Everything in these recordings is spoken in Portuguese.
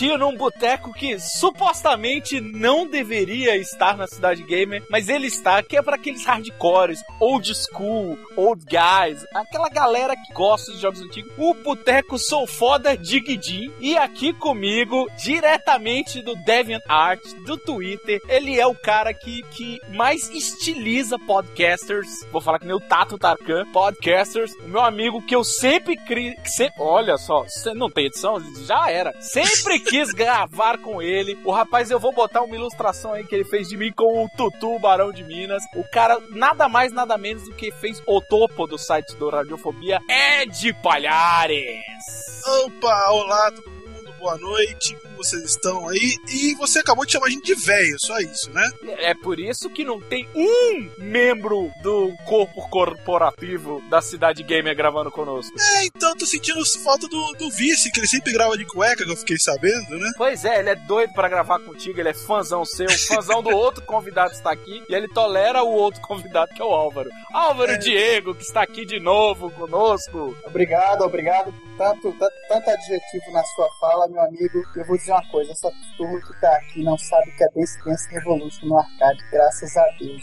dia num boteco que supostamente não deveria estar na Cidade Gamer, mas ele está, que é para aqueles hardcores, old school, old guys, aquela galera que gosta de jogos antigos. O boteco Sou Foda Digidin. E aqui comigo, diretamente do DeviantArt, do Twitter, ele é o cara que mais estiliza podcasters. Vou falar que nem o Tato Tarkan, podcasters. O meu amigo que eu sempre olha só, não tem edição, já era. Sempre quis gravar com ele. O rapaz, eu vou botar uma ilustração aí que ele fez de mim com o Tutu, o Barão de Minas. O cara, nada mais, nada menos do que fez o topo do site do Radiofobia, Ed Palhares. Opa, olá todo mundo, boa noite, como vocês estão aí? E você acabou de chamar a gente de velho, só isso, né? É por isso que não tem um membro do corpo corporativo da Cidade Gamer gravando conosco. Então tô sentindo falta do vice, que ele sempre grava de cueca, que eu fiquei sabendo, né? Pois é, ele é doido pra gravar contigo, ele é fãzão seu, fãzão do outro convidado que está aqui, e ele tolera o outro convidado, que é o Álvaro. Álvaro Diego, que está aqui de novo conosco. Obrigado por tanto adjetivo na sua fala, meu amigo. Eu vou dizer uma coisa, essa turma que tá aqui não sabe o que é Dance Dance Revolution no arcade, graças a Deus.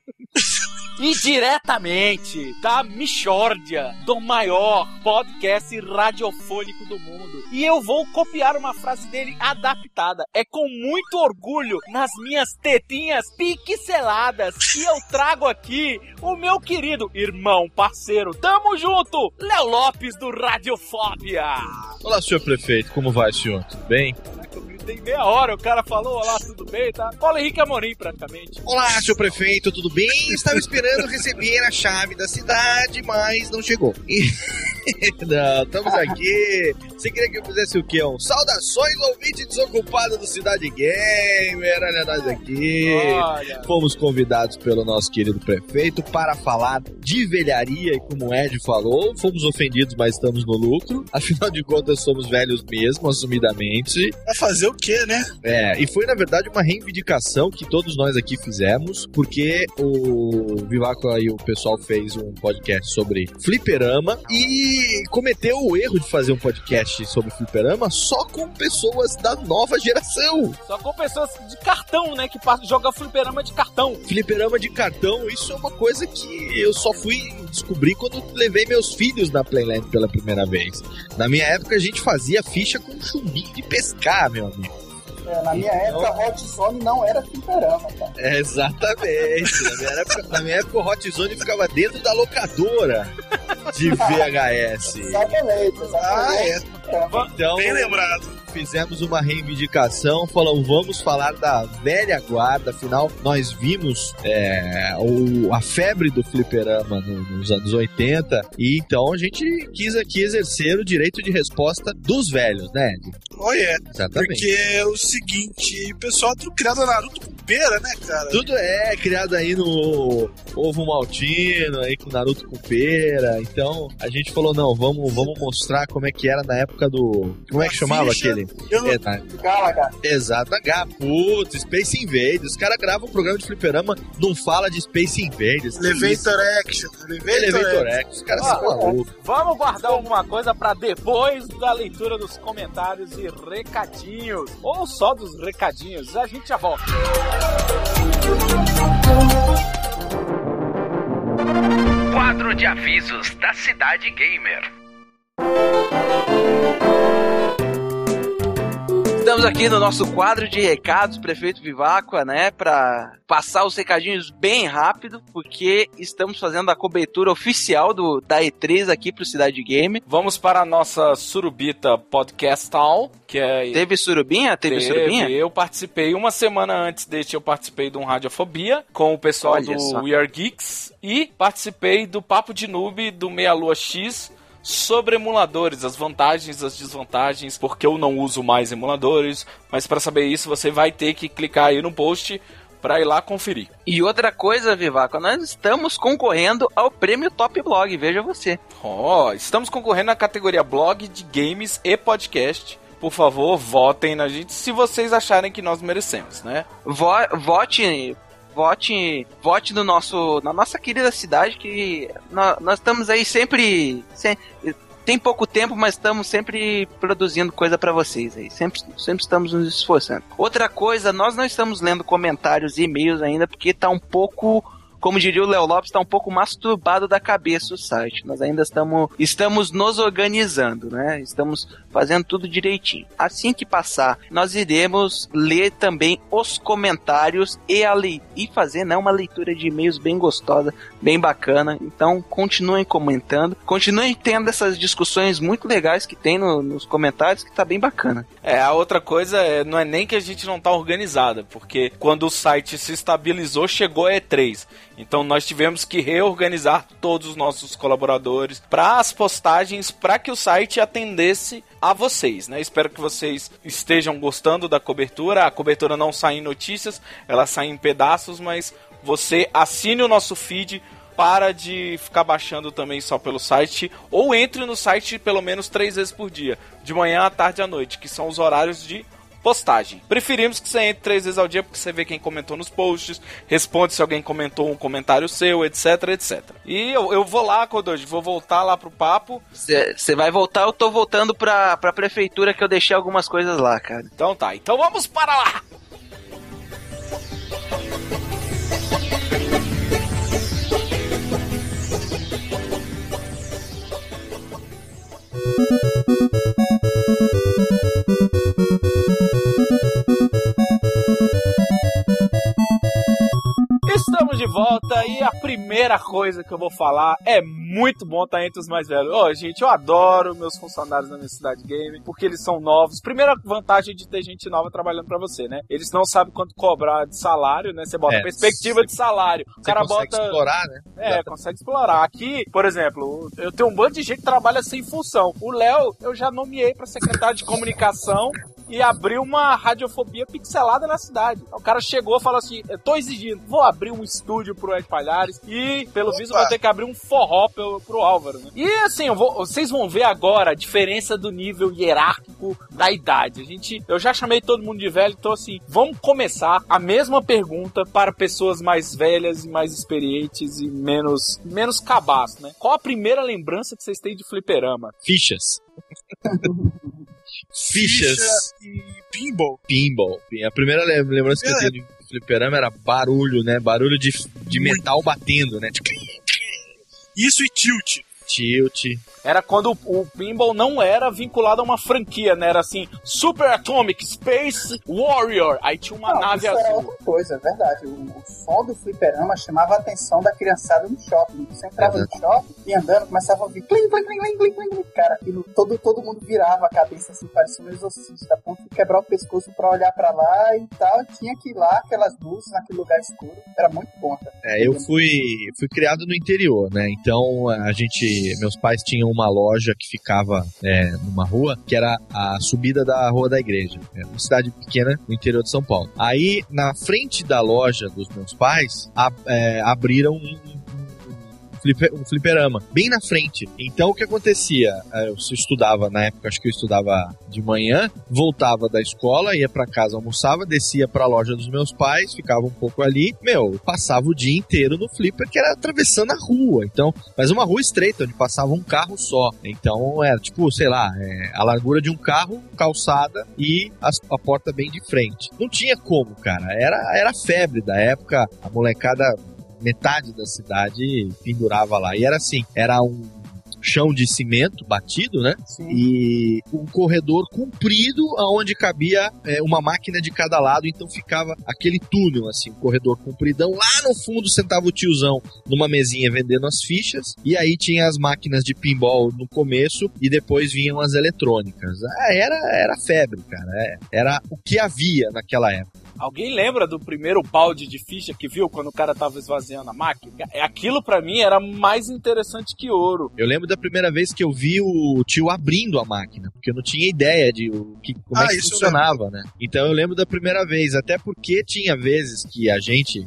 E diretamente da Michórdia, do maior podcast radiofônico do mundo. E eu vou copiar uma frase dele adaptada. É com muito orgulho nas minhas tetinhas pixeladas que eu trago aqui o meu querido irmão, parceiro, tamo junto, Léo Lopes do Radiofobia. Olá, senhor prefeito, como vai, senhor? Tudo bem? Tem meia hora, o cara falou, olá, tudo bem, tá? Paulo Henrique Amorim, praticamente. Olá, senhor prefeito, tudo bem? Estava esperando receber a chave da cidade, mas não chegou. Não, estamos aqui. Você queria que eu fizesse o quê? Saudações, ouvinte desocupado do Cidade Gamer. Olha nós aqui. Olha. Fomos convidados pelo nosso querido prefeito para falar de velharia e, como o Ed falou, fomos ofendidos, mas estamos no lucro. Afinal de contas, somos velhos mesmo, assumidamente. Vai fazer o quê, né? E foi, na verdade, uma reivindicação que todos nós aqui fizemos, porque o Vivaco e o pessoal fez um podcast sobre fliperama e cometeu o erro de fazer um podcast sobre fliperama só com pessoas da nova geração. Só com pessoas de cartão, né, que jogam fliperama de cartão. Fliperama de cartão, isso é uma coisa que eu só fui descobrir quando levei meus filhos na Playland pela primeira vez. Na minha época, a gente fazia ficha com chumbinho de pescar, meu amigo. Na minha época, Hot Zone não era fliperama, tá? Exatamente. Na minha época, o Hot Zone ficava dentro da locadora de VHS. Exatamente. Então, bem lembrado. Fizemos uma reivindicação, falamos, vamos falar da velha guarda, afinal, nós vimos a febre do fliperama nos anos 80, e então a gente quis aqui exercer o direito de resposta dos velhos, né, Ed? Exatamente. Porque é o seguinte, o pessoal tudo criado Naruto com pera, né, cara? Tudo é criado aí no ovo maltino, aí com Naruto com pera, então a gente falou, não, vamos mostrar como é que era na época do... Como é que chamava aquele? Galaga. Exato, putz, Space Invaders. Os caras gravam um programa de fliperama, não fala de Space Invaders. Elevator Action. Os caras são malucos. Vamos guardar alguma coisa pra depois da leitura dos comentários e recadinhos. Ou só dos recadinhos. A gente já volta. Quadro de avisos da Cidade Gamer. Estamos aqui no nosso quadro de recados, Prefeito Viváqua, né, para passar os recadinhos bem rápido, porque estamos fazendo a cobertura oficial da E3 aqui pro Cidade Gamer. Vamos para a nossa Surubita Podcastal, que é... Teve Surubinha? Teve Surubinha? Eu participei, uma semana antes deste, eu participei de um Radiofobia com o pessoal Olha do só. We Are Geeks e participei do Papo de Noob do Meia Lua X, sobre emuladores, as vantagens, as desvantagens, porque eu não uso mais emuladores, mas para saber isso você vai ter que clicar aí no post para ir lá conferir. E outra coisa, Vivaco, nós estamos concorrendo ao prêmio Top Blog, veja você. Estamos concorrendo na categoria Blog de Games e Podcast. Por favor, votem na gente se vocês acharem que nós merecemos, né? Vote na nossa querida cidade, que nós estamos aí sempre tem pouco tempo, mas estamos sempre produzindo coisa pra vocês aí. Sempre estamos nos esforçando. Outra coisa, nós não estamos lendo comentários e e-mails ainda, porque tá um pouco... Como diria o Léo Lopes, está um pouco masturbado da cabeça o site. Nós ainda estamos nos organizando, né? Estamos fazendo tudo direitinho. Assim que passar, nós iremos ler também os comentários e fazer, né, uma leitura de e-mails bem gostosa, bem bacana. Então, continuem comentando. Continuem tendo essas discussões muito legais que tem nos comentários, que tá bem bacana. A outra coisa não é nem que a gente não tá organizada, porque quando o site se estabilizou, chegou a E3. Então nós tivemos que reorganizar todos os nossos colaboradores para as postagens, para que o site atendesse a vocês, né? Espero que vocês estejam gostando da cobertura. A cobertura não sai em notícias, ela sai em pedaços, mas você assine o nosso feed, para de ficar baixando também só pelo site, ou entre no site pelo menos 3 vezes por dia, de manhã, à tarde e à noite, que são os horários de postagem. Preferimos que você entre 3 vezes ao dia, porque você vê quem comentou nos posts, responde se alguém comentou um comentário seu, etc, etc. E eu vou lá, Kodoji, vou voltar lá pro papo. Você vai voltar, eu tô voltando pra prefeitura, que eu deixei algumas coisas lá, cara. Então tá, então vamos para lá! Estamos de volta e a primeira coisa que eu vou falar é muito bom estar entre os mais velhos. Gente, eu adoro meus funcionários na minha cidade game, porque eles são novos. Primeira vantagem de ter gente nova trabalhando pra você, né? Eles não sabem quanto cobrar de salário, né? Você bota perspectiva de salário. O cara consegue explorar, né? Consegue explorar. Aqui, por exemplo, eu tenho um bando de gente que trabalha sem função. O Léo, eu já nomeei pra secretário de comunicação e abriu uma radiofobia pixelada na cidade. O cara chegou e falou assim, eu tô exigindo, vou abrir um estúdio pro Ed Palhares e, pelo visto, vou ter que abrir um forró pro Álvaro, né? E assim, vocês vão ver agora a diferença do nível hierárquico da idade. Eu já chamei todo mundo de velho, então assim, vamos começar a mesma pergunta para pessoas mais velhas e mais experientes e menos cabaço, né? Qual a primeira lembrança que vocês têm de fliperama? Fichas. Fichas e pinball. A primeira lembrança que eu tenho de fliperama era barulho, né? Barulho de metal batendo, né? Isso e tilt. Era quando o pinball não era vinculado a uma franquia, né? Era assim, Super Atomic Space Warrior. Aí tinha uma nave isso azul. Era outra coisa, é verdade. O som do fliperama chamava a atenção da criançada no shopping. Você entrava no shopping e andando, começava a ouvir plim, plim, plim, plim, plim, plim. Cara, aquilo, todo mundo virava a cabeça assim, parecia um exorcista, a ponto de quebrar o pescoço pra olhar pra lá e tal. Tinha que ir lá, aquelas luzes naquele lugar escuro. Era muito bom, cara. Eu fui criado no interior, né? Então meus pais tinham uma loja que ficava numa rua, que era a subida da Rua da Igreja. É uma cidade pequena no interior de São Paulo. Aí, na frente da loja dos meus pais, abriram um fliperama, bem na frente. Então o que acontecia? Eu estudava, na época acho que eu estudava de manhã, voltava da escola, ia pra casa, almoçava, descia pra loja dos meus pais, ficava um pouco ali, passava o dia inteiro no flipper, que era atravessando a rua, então, mas uma rua estreita, onde passava um carro só, então era tipo, sei lá, a largura de um carro, calçada e a porta bem de frente. Não tinha como, cara, era febre da época, a molecada, metade da cidade pendurava lá. E era assim, era um chão de cimento batido, né? Sim. E um corredor comprido aonde cabia uma máquina de cada lado, então ficava aquele túnel, assim, um corredor compridão. Lá no fundo sentava o tiozão numa mesinha vendendo as fichas, e aí tinha as máquinas de pinball no começo e depois vinham as eletrônicas. Era febre, cara. Era o que havia naquela época. Alguém lembra do primeiro balde de ficha que viu quando o cara tava esvaziando a máquina? Aquilo pra mim era mais interessante que ouro. Eu lembro da primeira vez que eu vi o tio abrindo a máquina, porque eu não tinha ideia de como é que funcionava, né? Então eu lembro da primeira vez, até porque tinha vezes que a gente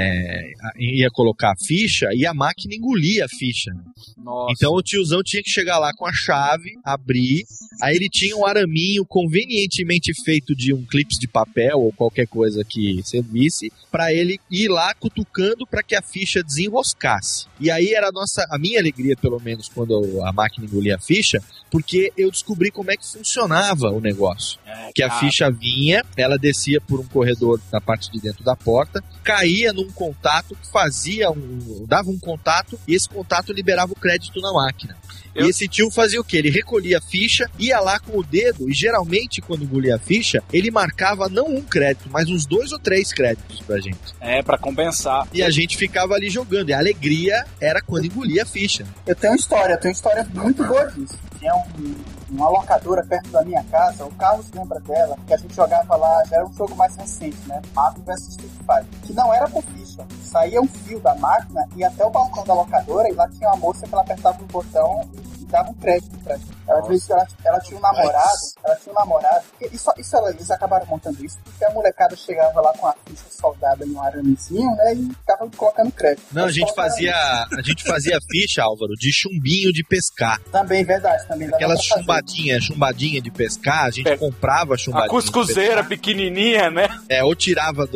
ia colocar a ficha e a máquina engolia a ficha. Nossa. Então o tiozão tinha que chegar lá com a chave, abrir, aí ele tinha um araminho convenientemente feito de um clips de papel ou qualquer coisa coisa que servisse, pra ele ir lá cutucando pra que a ficha desenroscasse. E aí era a minha alegria, pelo menos, quando a máquina engolia a ficha, porque eu descobri como é que funcionava o negócio. Que a ficha vinha, ela descia por um corredor na parte de dentro da porta, caía num contato que dava um contato, e esse contato liberava o crédito na máquina. E esse tio fazia o quê? Ele recolhia a ficha, ia lá com o dedo, e geralmente, quando engolia a ficha, ele marcava não um crédito, mas uns 2 ou 3 créditos pra gente. Pra compensar. E a gente ficava ali jogando, e a alegria era quando engolia a ficha. Eu tenho uma história muito boa disso. Tinha uma locadora perto da minha casa, o Carlos lembra dela, que a gente jogava lá, já era um jogo mais recente, né? Marvel vs Street Fighter, que não era por ficha. Saía um fio da máquina e até o balcão da locadora, e lá tinha uma moça que ela apertava um botão e dava um crédito pra gente. Ela tinha um namorado, eles acabaram montando isso, porque a molecada chegava lá com a ficha soldada em um aramezinho, né, e ficava colocando crédito. Não, a gente fazia ficha, Álvaro, de chumbinho de pescar. Também, verdade. Aquelas chumbadinha de pescar, a gente comprava chumbadinha. A cuscuzeira pequenininha, né? Ou tirava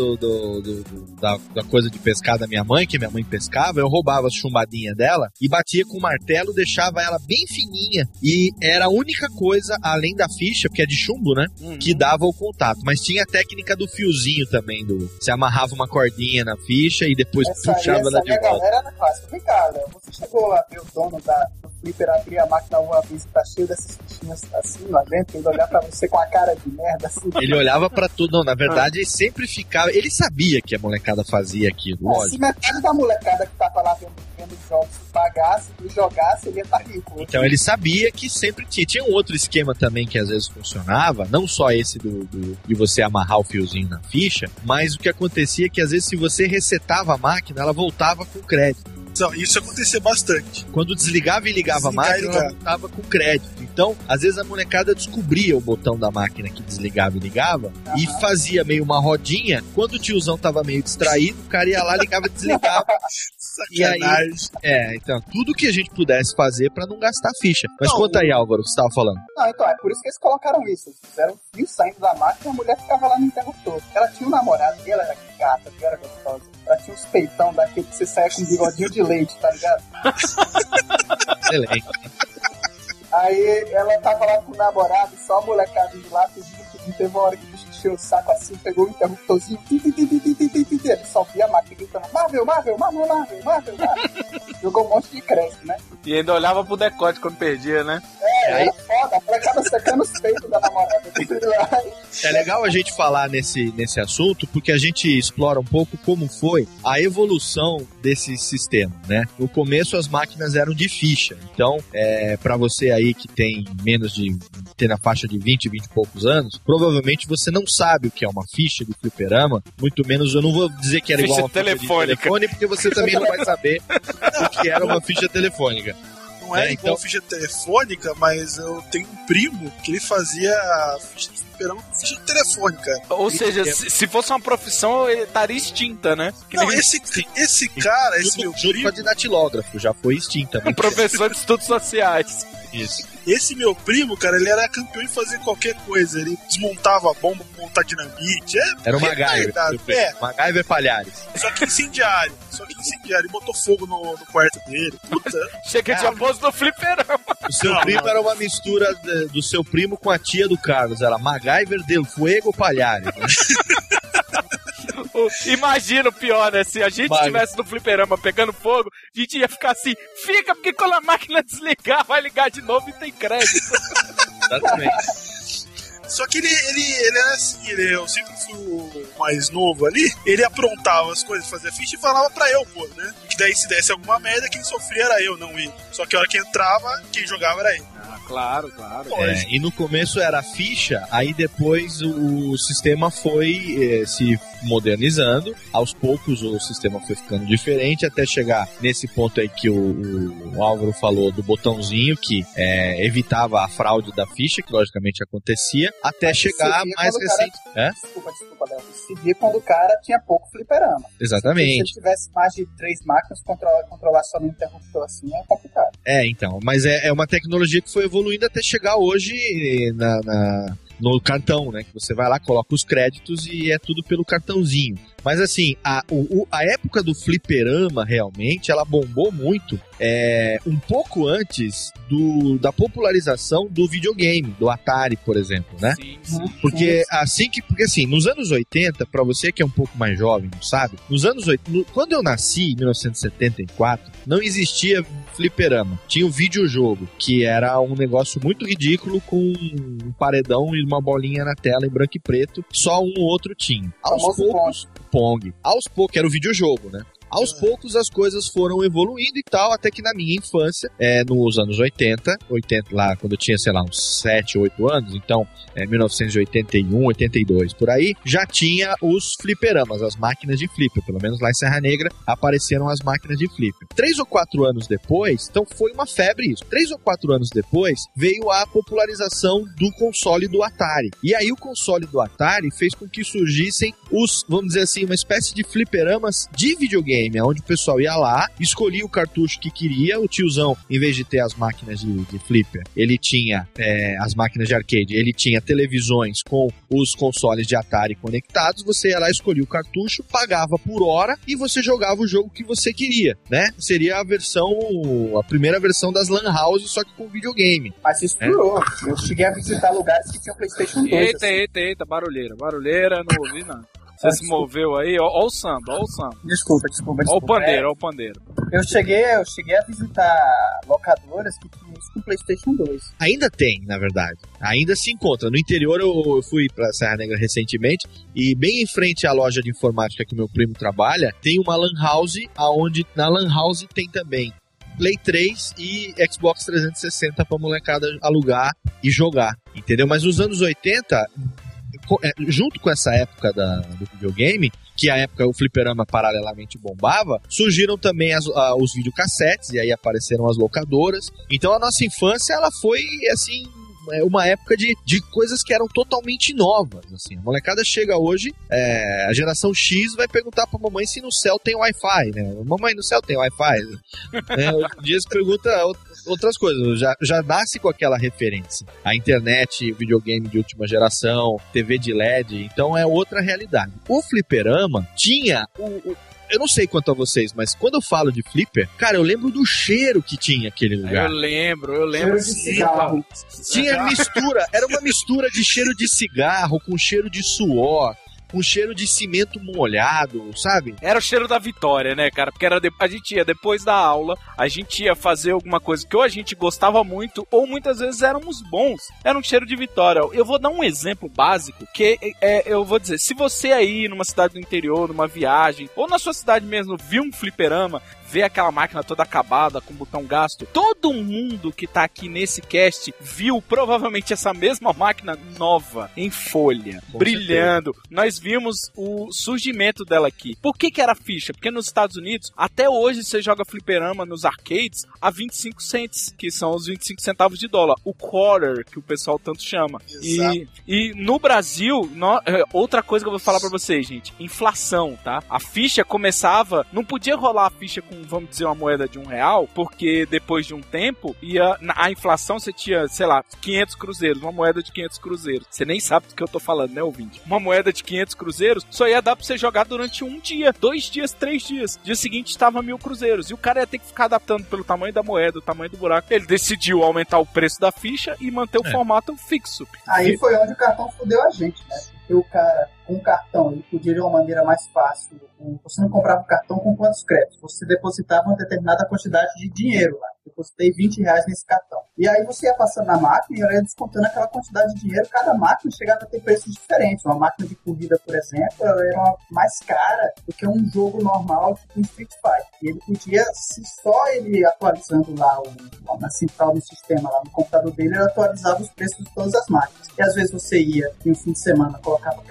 da coisa de pescar da minha mãe, que minha mãe pescava, eu roubava a chumbadinha dela e batia com o martelo, deixava ela bem fininha, e era a única coisa, além da ficha, porque é de chumbo, né, que dava o contato. Mas tinha a técnica do fiozinho também, você amarrava uma cordinha na ficha e depois puxava ela de volta. A galera era clássica. Vem cá, Léo, você chegou a ver o dono do Flipper abrir a máquina uma vez e tá cheio dessas fichinhas assim lá dentro, ele olhar pra você com a cara de merda assim? Ele olhava pra tudo, não, na verdade ele sempre ficava, ele sabia que a molecada fazia aquilo, lógico. Se metade da molecada que tava lá vendo jogos pagasse e jogasse, ele ia estar rico. Então ele sabia que sempre tinha um outro esquema também que às vezes funcionava, não só esse de você amarrar o fiozinho na ficha, mas o que acontecia é que às vezes se você resetava a máquina, ela voltava com crédito. Isso acontecia bastante. Quando desligava e ligava a máquina, ela voltava com crédito. Então, às vezes a molecada descobria o botão da máquina que desligava e ligava e fazia meio uma rodinha. Quando o tiozão tava meio distraído, o cara ia lá, ligava e desligava. Sacanagem. E aí, então, tudo que a gente pudesse fazer pra não gastar ficha. Mas conta aí, Álvaro, o que você tava falando. Não, então, é por isso que eles colocaram isso. Eles fizeram o fio saindo da máquina e a mulher ficava lá no interruptor. Ela tinha um namorado e ela era gata, e era gostosa. Ela tinha uns peitão daquele que você saia com um bigodinho de leite, tá ligado? Excelente. Aí ela tava lá com o namorado, só a molecada de lá, pedindo. Teve uma hora que o bicho encheu o saco assim, pegou o interruptorzinho, ele só via a máquina gritando, Marvel. Jogou um monte de crédito, né? E ainda olhava pro decote quando perdia, né? Era foda, a molecada secando os peitos da namorada. É legal a gente falar nesse assunto, porque a gente explora um pouco como foi a evolução desse sistema, né? No começo as máquinas eram de ficha, então, pra você aí que tem na faixa de 20 e poucos anos, provavelmente você não sabe o que é uma ficha de fliperama, muito menos, eu não vou dizer que era igual uma ficha de telefone, porque você também não vai saber o que era uma ficha telefônica. Não é igual ficha telefônica, mas eu tenho um primo que ele fazia a ficha de fliperama com ficha telefônica. Ou seja, se fosse uma profissão, ele estaria extinta, né? Não, esse cara, esse meu primo... de datilógrafo, já foi extinta. Professor de estudos sociais. Isso. Esse meu primo, cara, ele era campeão em fazer qualquer coisa. Ele desmontava a bomba, montar dinamite. Era o MacGyver. MacGyver Palhares. Só que incendiário. E botou fogo no quarto dele. Puta. Chega de aposto no fliperama. O seu primo era uma mistura do seu primo com a tia do Carlos. Era MacGyver del Fuego Palhares. Né? Imagina o pior, né? Se a gente estivesse no fliperama pegando fogo, a gente ia ficar assim, fica, porque quando a máquina desligar, vai ligar de novo e tem crédito. Exatamente. Só que ele era assim, eu sempre fui o mais novo ali, ele aprontava as coisas, fazia ficha e falava pra eu, pô, né? Que daí se desse alguma merda, quem sofria era eu, não ele. Só que a hora que entrava, quem jogava era ele. Claro. E no começo era a ficha, aí depois o sistema foi se modernizando, aos poucos o sistema foi ficando diferente, até chegar nesse ponto aí que o Álvaro falou do botãozinho, que evitava a fraude da ficha, que logicamente acontecia, até chegar mais recente. Desculpa, Léo. Se via quando o cara tinha pouco fliperama. Exatamente. Se ele tivesse mais de 3 máquinas, controlar só no interruptor assim é complicado. Então, mas é uma tecnologia que foi evoluindo até chegar hoje no cartão, né? Que você vai lá, coloca os créditos e é tudo pelo cartãozinho. Mas assim, a época do fliperama, realmente, ela bombou muito um pouco antes da popularização do videogame, do Atari, por exemplo, né? Sim. Porque assim, nos anos 80, pra você que é um pouco mais jovem, não sabe? Nos anos 80, quando eu nasci, em 1974, não existia fliperama. Tinha o videojogo, que era um negócio muito ridículo com um paredão e uma bolinha na tela em branco e preto. Só um ou outro tinha. Aos poucos, Pong. Aos poucos, era o videojogo, né? Aos poucos as coisas foram evoluindo e tal, até que na minha infância, nos anos 80, lá quando eu tinha, sei lá, uns 7, 8 anos, então 1981, 82, por aí, já tinha os fliperamas, as máquinas de flipper, pelo menos lá em Serra Negra apareceram as máquinas de flipper. 3 ou 4 anos depois, então foi uma febre isso, 3 ou 4 anos depois, veio a popularização do console do Atari. E aí o console do Atari fez com que surgissem vamos dizer assim, uma espécie de fliperamas de videogame, onde o pessoal ia lá, escolhia o cartucho que queria, o tiozão, em vez de ter as máquinas de flipper, ele tinha as máquinas de arcade, ele tinha televisões com os consoles de Atari conectados, você ia lá, escolhia o cartucho, pagava por hora e você jogava o jogo que você queria, né? Seria a primeira versão das Lan House, só que com videogame. Mas isso durou. Eu cheguei a visitar lugares que tinham PlayStation 2. Eita, barulheira, não ouvi nada. Você se moveu aí, ó o samba. Desculpa. Ó o pandeiro. Eu cheguei a visitar locadoras que tinham isso com PlayStation 2. Ainda tem, na verdade. Ainda se encontra. No interior eu fui pra Serra Negra recentemente e bem em frente à loja de informática que meu primo trabalha, tem uma Lan House, onde na Lan House tem também Play 3 e Xbox 360 pra molecada alugar e jogar, entendeu? Mas nos anos 80... junto com essa época do videogame, que a época o fliperama paralelamente bombava, surgiram também os videocassetes, e aí apareceram as locadoras. Então a nossa infância, ela foi, assim, uma época de coisas que eram totalmente novas, assim. A molecada chega hoje, a geração X vai perguntar pra mamãe se no céu tem Wi-Fi, né? Mamãe, no céu tem Wi-Fi? Hoje em dia se pergunta outras coisas, já nasce com aquela referência. A internet, videogame de última geração, TV de LED, então é outra realidade. O fliperama tinha eu não sei quanto a vocês, mas quando eu falo de flipper, cara, eu lembro do cheiro que tinha aquele lugar. Eu lembro. Cheiro de cigarro. Tinha mistura, era uma mistura de cheiro de cigarro com cheiro de suor, com cheiro de cimento molhado, sabe? Era o cheiro da vitória, né, cara? Porque a gente ia, depois da aula, a gente ia fazer alguma coisa que ou a gente gostava muito, ou muitas vezes éramos bons. Era um cheiro de vitória. Eu vou dar um exemplo básico, que eu vou dizer, se você aí numa cidade do interior, numa viagem, ou na sua cidade mesmo, viu um fliperama, vê aquela máquina toda acabada, com botão gasto, todo mundo que tá aqui nesse cast viu provavelmente essa mesma máquina nova, em folha, com brilhando. Certeza. Nós vimos o surgimento dela aqui. Por que era ficha? Porque nos Estados Unidos, até hoje você joga fliperama nos arcades a 25 cents, que são os 25 centavos de dólar. O quarter, que o pessoal tanto chama. E no Brasil, outra coisa que eu vou falar pra vocês, gente, inflação, tá? A ficha começava, não podia rolar a ficha com, vamos dizer, uma moeda de R$1, porque depois de um tempo, a inflação você tinha, sei lá, 500 cruzeiros, uma moeda de 500 cruzeiros. Você nem sabe do que eu tô falando, né, ouvinte? Uma moeda de 500 cruzeiros só ia dar pra você jogar durante um dia, 2 dias, 3 dias. Dia seguinte estava 1.000 cruzeiros. E o cara ia ter que ficar adaptando pelo tamanho da moeda, o tamanho do buraco. Ele decidiu aumentar o preço da ficha e manter o formato fixo. Aí foi onde o cartão fudeu a gente, né? Porque o cara, com o cartão, ele podia de uma maneira mais fácil. Você não comprava o cartão com quantos créditos? Você depositava uma determinada quantidade de dinheiro lá. Depositei R$20 nesse cartão. E aí você ia passando na máquina e ia descontando aquela quantidade de dinheiro. Cada máquina chegava a ter preços diferentes. Uma máquina de corrida, por exemplo, ela era mais cara do que um jogo normal, tipo um Street Fighter. E ele podia, se só ele atualizando lá na central do sistema, lá no computador dele, ele atualizava os preços de todas as máquinas. E às vezes você ia, em um fim de semana, colocava crédito no cartão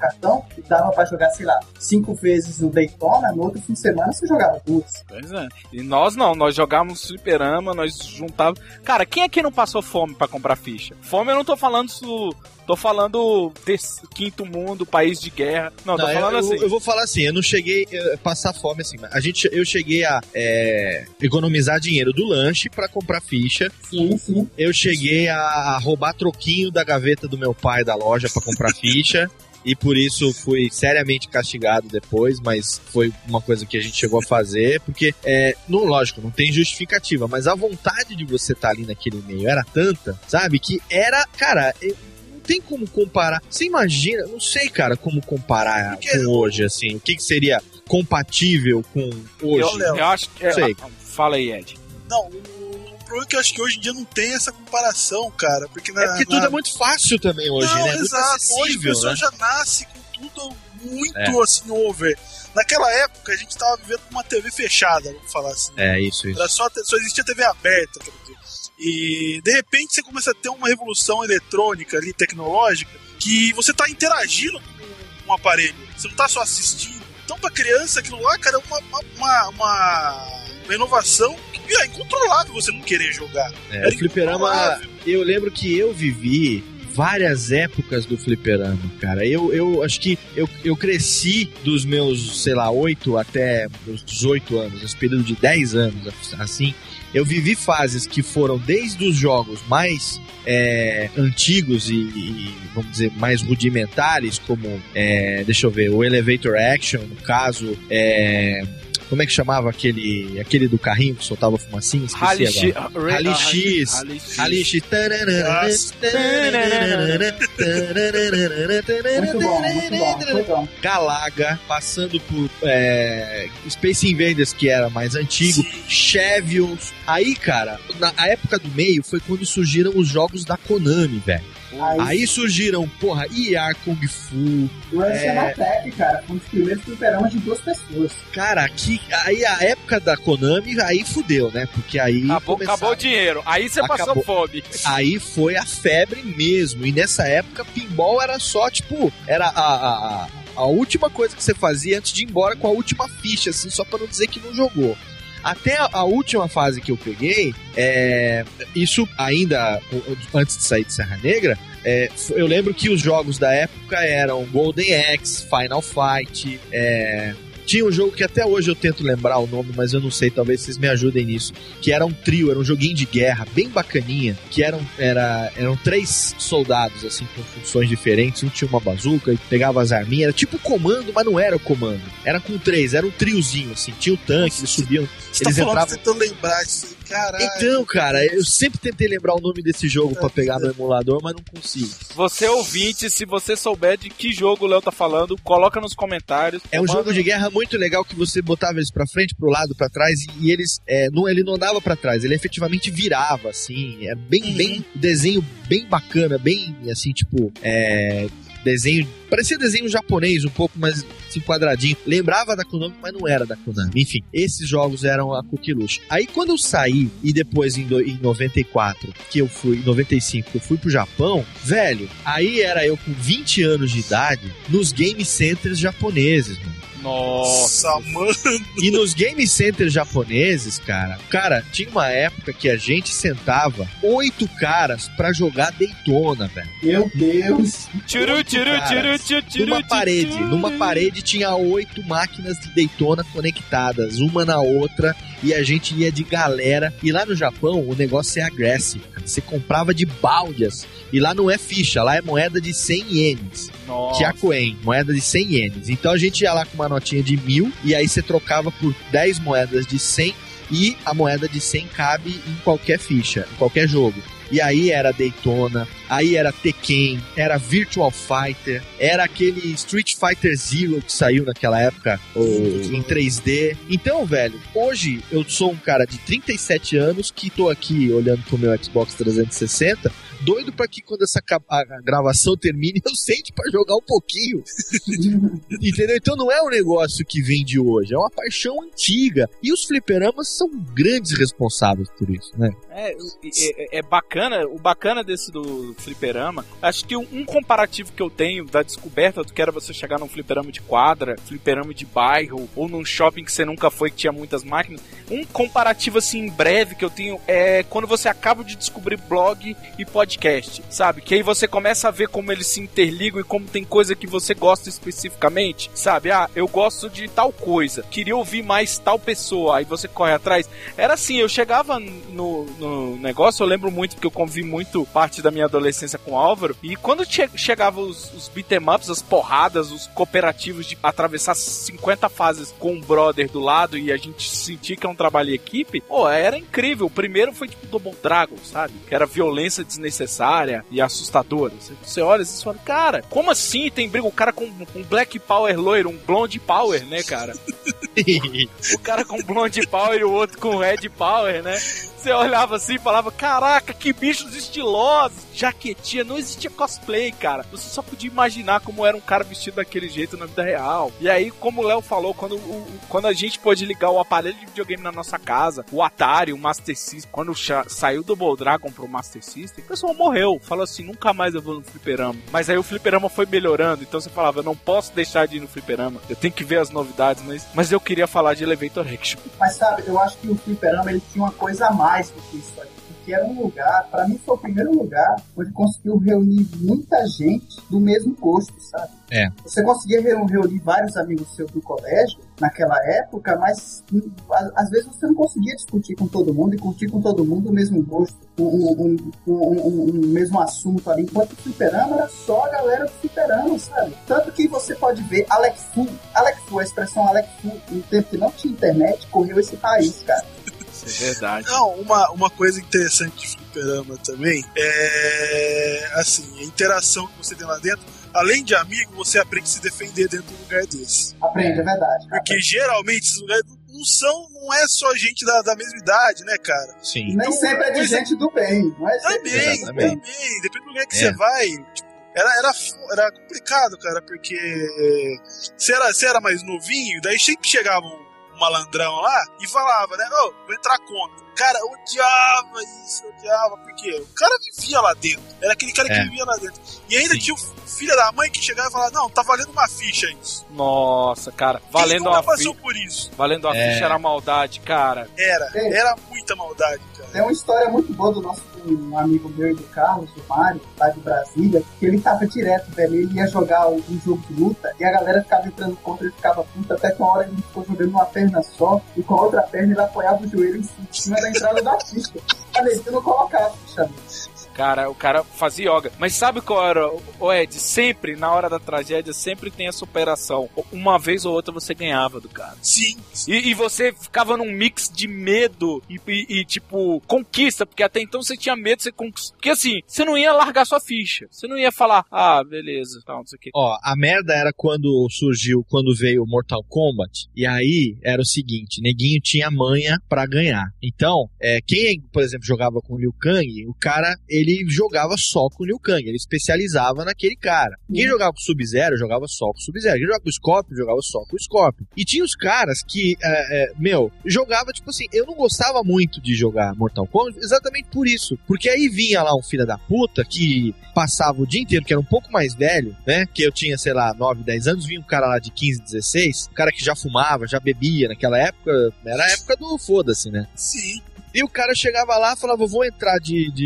cartão e dava pra jogar, sei lá, 5 vezes o Daytona, no outro fim de semana você jogava 2. Pois é. E nós não, nós jogávamos fliperama, nós juntávamos... Cara, quem aqui não passou fome pra comprar ficha? Fome eu não tô falando... Tô falando quinto mundo, país de guerra. Não, tô falando assim. Eu vou falar assim, eu não cheguei a passar fome assim. Eu cheguei a economizar dinheiro do lanche pra comprar ficha. Sim. Eu cheguei a roubar troquinho da gaveta do meu pai da loja pra comprar ficha. E por isso fui seriamente castigado depois, mas foi uma coisa que a gente chegou a fazer, porque, lógico, não tem justificativa, mas a vontade de você estar ali naquele meio era tanta, sabe, que era, cara... Não tem como comparar. Você imagina, não sei, cara, como comparar com hoje, assim. O que seria compatível com hoje? Eu acho que... Sei. Fala aí, Ed. Não, o problema é que eu acho que hoje em dia não tem essa comparação, cara. Porque porque tudo é muito fácil também hoje, não, né? Exato. Hoje a pessoa já nasce com tudo muito assim over. Naquela época a gente tava vivendo com uma TV fechada, vamos falar assim. Isso. Era só existia TV aberta, quer dizer. E de repente você começa a ter uma revolução eletrônica ali, tecnológica, que você tá interagindo com um aparelho, você não tá só assistindo. Então pra criança aquilo lá, cara, é uma inovação que é incontrolável você não querer jogar. O fliperama, eu lembro que eu vivi várias épocas do fliperama, cara. Eu acho que eu cresci dos meus, sei lá, 8 até os 18 anos, esse período de 10 anos, assim. Eu vivi fases que foram desde os jogos mais antigos e, vamos dizer, mais rudimentares, como, deixa eu ver, o Elevator Action, no caso, como é que chamava aquele do carrinho que soltava fumacinha? Esqueci agora. Rally X. Muito bom. Galaga, passando por Space Invaders, que era mais antigo, Chevios. Aí, cara, na época do meio foi quando surgiram os jogos da Konami, velho. Aí surgiram, ER Kung Fu. O Action cara, foi um dos primeiros fliperamas de 2 pessoas. Cara, aí a época da Konami, aí fudeu, né? Porque aí acabou o dinheiro, aí você passou fome. Aí foi a febre mesmo. E nessa época, pinball era só, era a última coisa que você fazia antes de ir embora com a última ficha, assim, só pra não dizer que não jogou. Até a última fase que eu peguei, isso ainda antes de sair de Serra Negra, eu lembro que os jogos da época eram Golden Axe, Final Fight, tinha um jogo que até hoje eu tento lembrar o nome, mas eu não sei, talvez vocês me ajudem nisso, que era um trio, era um joguinho de guerra bem bacaninha, que eram 3 soldados, assim, com funções diferentes, um tinha uma bazuca e pegava as arminhas, era tipo comando, mas não era o comando, era com 3, era um triozinho, assim, tinha o tanque, eles subiam, eles entravam... tentando lembrar disso, caralho. Então, cara, eu sempre tentei lembrar o nome desse jogo pra pegar no emulador, mas não consigo. Você ouvinte, se você souber de que jogo o Léo tá falando, coloca nos comentários. É um jogo de guerra muito legal que você botava eles pra frente, pro lado, pra trás, e eles, ele não andava pra trás, ele efetivamente virava, assim, bem desenho bem bacana, bem, assim, desenho, parecia desenho japonês um pouco, mas assim, quadradinho. Lembrava da Konami, mas não era da Konami. Enfim, esses jogos eram a coqueluche. Aí quando eu saí, e depois em 94, em 95, que eu fui pro Japão, velho, aí era eu com 20 anos de idade, nos game centers japoneses, mano. Nossa, mano. E nos game centers japoneses, cara, tinha uma época que a gente sentava 8 caras pra jogar Daytona, velho. Meu Deus. Numa parede tinha 8 máquinas de Daytona conectadas, uma na outra, e a gente ia de galera. E lá no Japão, o negócio é agressivo, cara. Você comprava de baldes. E lá não é ficha, lá é moeda de 100 ienes. Kyakuyen, moeda de 100 ienes. Então a gente ia lá com uma notinha de 1000, e aí você trocava por 10 moedas de 100, e a moeda de 100 cabe em qualquer ficha, em qualquer jogo. E aí era Daytona, aí era Tekken, era Virtual Fighter, era aquele Street Fighter Zero que saiu naquela época em 3D. Então, velho, hoje eu sou um cara de 37 anos que tô aqui olhando pro meu Xbox 360, doido pra que quando a gravação termine eu sente pra jogar um pouquinho. Entendeu? Então não é um negócio que vem de hoje, é uma paixão antiga. E os fliperamas são grandes responsáveis por isso, né? É bacana bacana desse do fliperama, acho que um comparativo que eu tenho da descoberta do que era você chegar num fliperama de quadra, fliperama de bairro, ou num shopping que você nunca foi, que tinha muitas máquinas, um comparativo assim breve que eu tenho é quando você acaba de descobrir blog e podcast, sabe? Que aí você começa a ver como eles se interligam e como tem coisa que você gosta especificamente, sabe? Ah, eu gosto de tal coisa, queria ouvir mais tal pessoa, aí você corre atrás. Era assim, eu chegava no negócio, eu lembro muito, porque eu convivi muito parte da minha adolescência com o Álvaro, e quando chegava os beat'em ups, as porradas, os cooperativos de atravessar 50 fases com um brother do lado e a gente sentir que é um trabalho em equipe, era incrível. O primeiro foi tipo Double Dragon, sabe? Que era violência desnecessária e assustadora. Você olha e você fala, cara, como assim tem briga? O cara com um Black Power loiro, um Blonde Power, né, cara? O cara com Blonde Power e o outro com Red Power, né? Você olhava assim e falava, caraca, que bichos estilosos, jaquetinha, não existia cosplay, cara. Você só podia imaginar como era um cara vestido daquele jeito na vida real. E aí, como o Léo falou, quando a gente pôde ligar o aparelho de videogame na nossa casa, o Atari, o Master System, quando saiu do Double Dragon pro Master System, o pessoal morreu. Falou assim, nunca mais eu vou no fliperama. Mas aí o fliperama foi melhorando, então você falava, eu não posso deixar de ir no fliperama, eu tenho que ver as novidades, mas eu queria falar de Elevator Action. Mas sabe, eu acho que o fliperama ele tinha uma coisa a mais do que isso aí. Porque era um lugar, pra mim foi o primeiro lugar onde conseguiu reunir muita gente do mesmo gosto, sabe? É. Você conseguia reunir vários amigos seus do colégio naquela época, mas às vezes você não conseguia discutir com todo mundo e curtir com todo mundo o mesmo gosto, um mesmo assunto ali. Enquanto o fliperama era só a galera do fliperama, sabe? Tanto que você pode ver Alex Fu, a expressão Alex Fu, no tempo que não tinha internet, correu esse país, cara. Isso é verdade. Não, uma coisa interessante de fliperama também é, assim, a interação que você tem lá dentro. Além de amigo, você aprende a se defender dentro de um lugar desse. Aprende, é verdade. Porque geralmente esses lugares não é só gente da mesma idade, né, cara? Sim. Nem então, sempre é de gente do bem. Não é também. Depende do lugar que você vai. Tipo, era complicado, cara, porque você era mais novinho, daí sempre chegava um malandrão lá e falava, né? Vou entrar contra. Cara, odiava isso, porque o cara vivia lá dentro. Era aquele cara que vivia lá dentro. E ainda tinha o filho da mãe que chegava e falava, não, tá valendo uma ficha isso. Nossa, cara, valendo uma ficha. Por isso. Valendo uma ficha era maldade, cara. Era muita maldade, cara. Tem uma história muito boa do nosso um amigo meu, do Carlos, do Mário, lá de Brasília, que ele tava direto, velho, ele ia jogar um jogo de luta e a galera ficava entrando contra, ele ficava puto, até que uma hora ele ficou jogando uma perna só e com a outra perna ele apoiava o joelho em cima da entrada da ficha. Falei, tu não colocava, ficha. Cara, o cara fazia yoga. Mas sabe qual era, Ed? Sempre, na hora da tragédia, sempre tem a superação. Uma vez ou outra você ganhava do cara. Sim. E você ficava num mix de medo e tipo, conquista. Porque até então você tinha medo, você conquista. Porque assim, você não ia largar sua ficha. Você não ia falar, beleza, tal, não sei o que. A merda era quando veio o Mortal Kombat. E aí, era o seguinte, neguinho tinha manha pra ganhar. Então, quem, por exemplo, jogava com o Liu Kang, o cara, ele jogava só com o Liu Kang, ele especializava naquele cara. Quem jogava com o Sub-Zero, jogava só com o Sub-Zero. Quem jogava com o Scorpion, jogava só com o Scorpion. E tinha os caras que, jogava, tipo assim, eu não gostava muito de jogar Mortal Kombat exatamente por isso. Porque aí vinha lá um filho da puta que passava o dia inteiro, que era um pouco mais velho, né? Que eu tinha, sei lá, 9, 10 anos, vinha um cara lá de 15, 16, um cara que já fumava, já bebia naquela época, era a época do foda-se, né? Sim. E o cara chegava lá e falava, vou entrar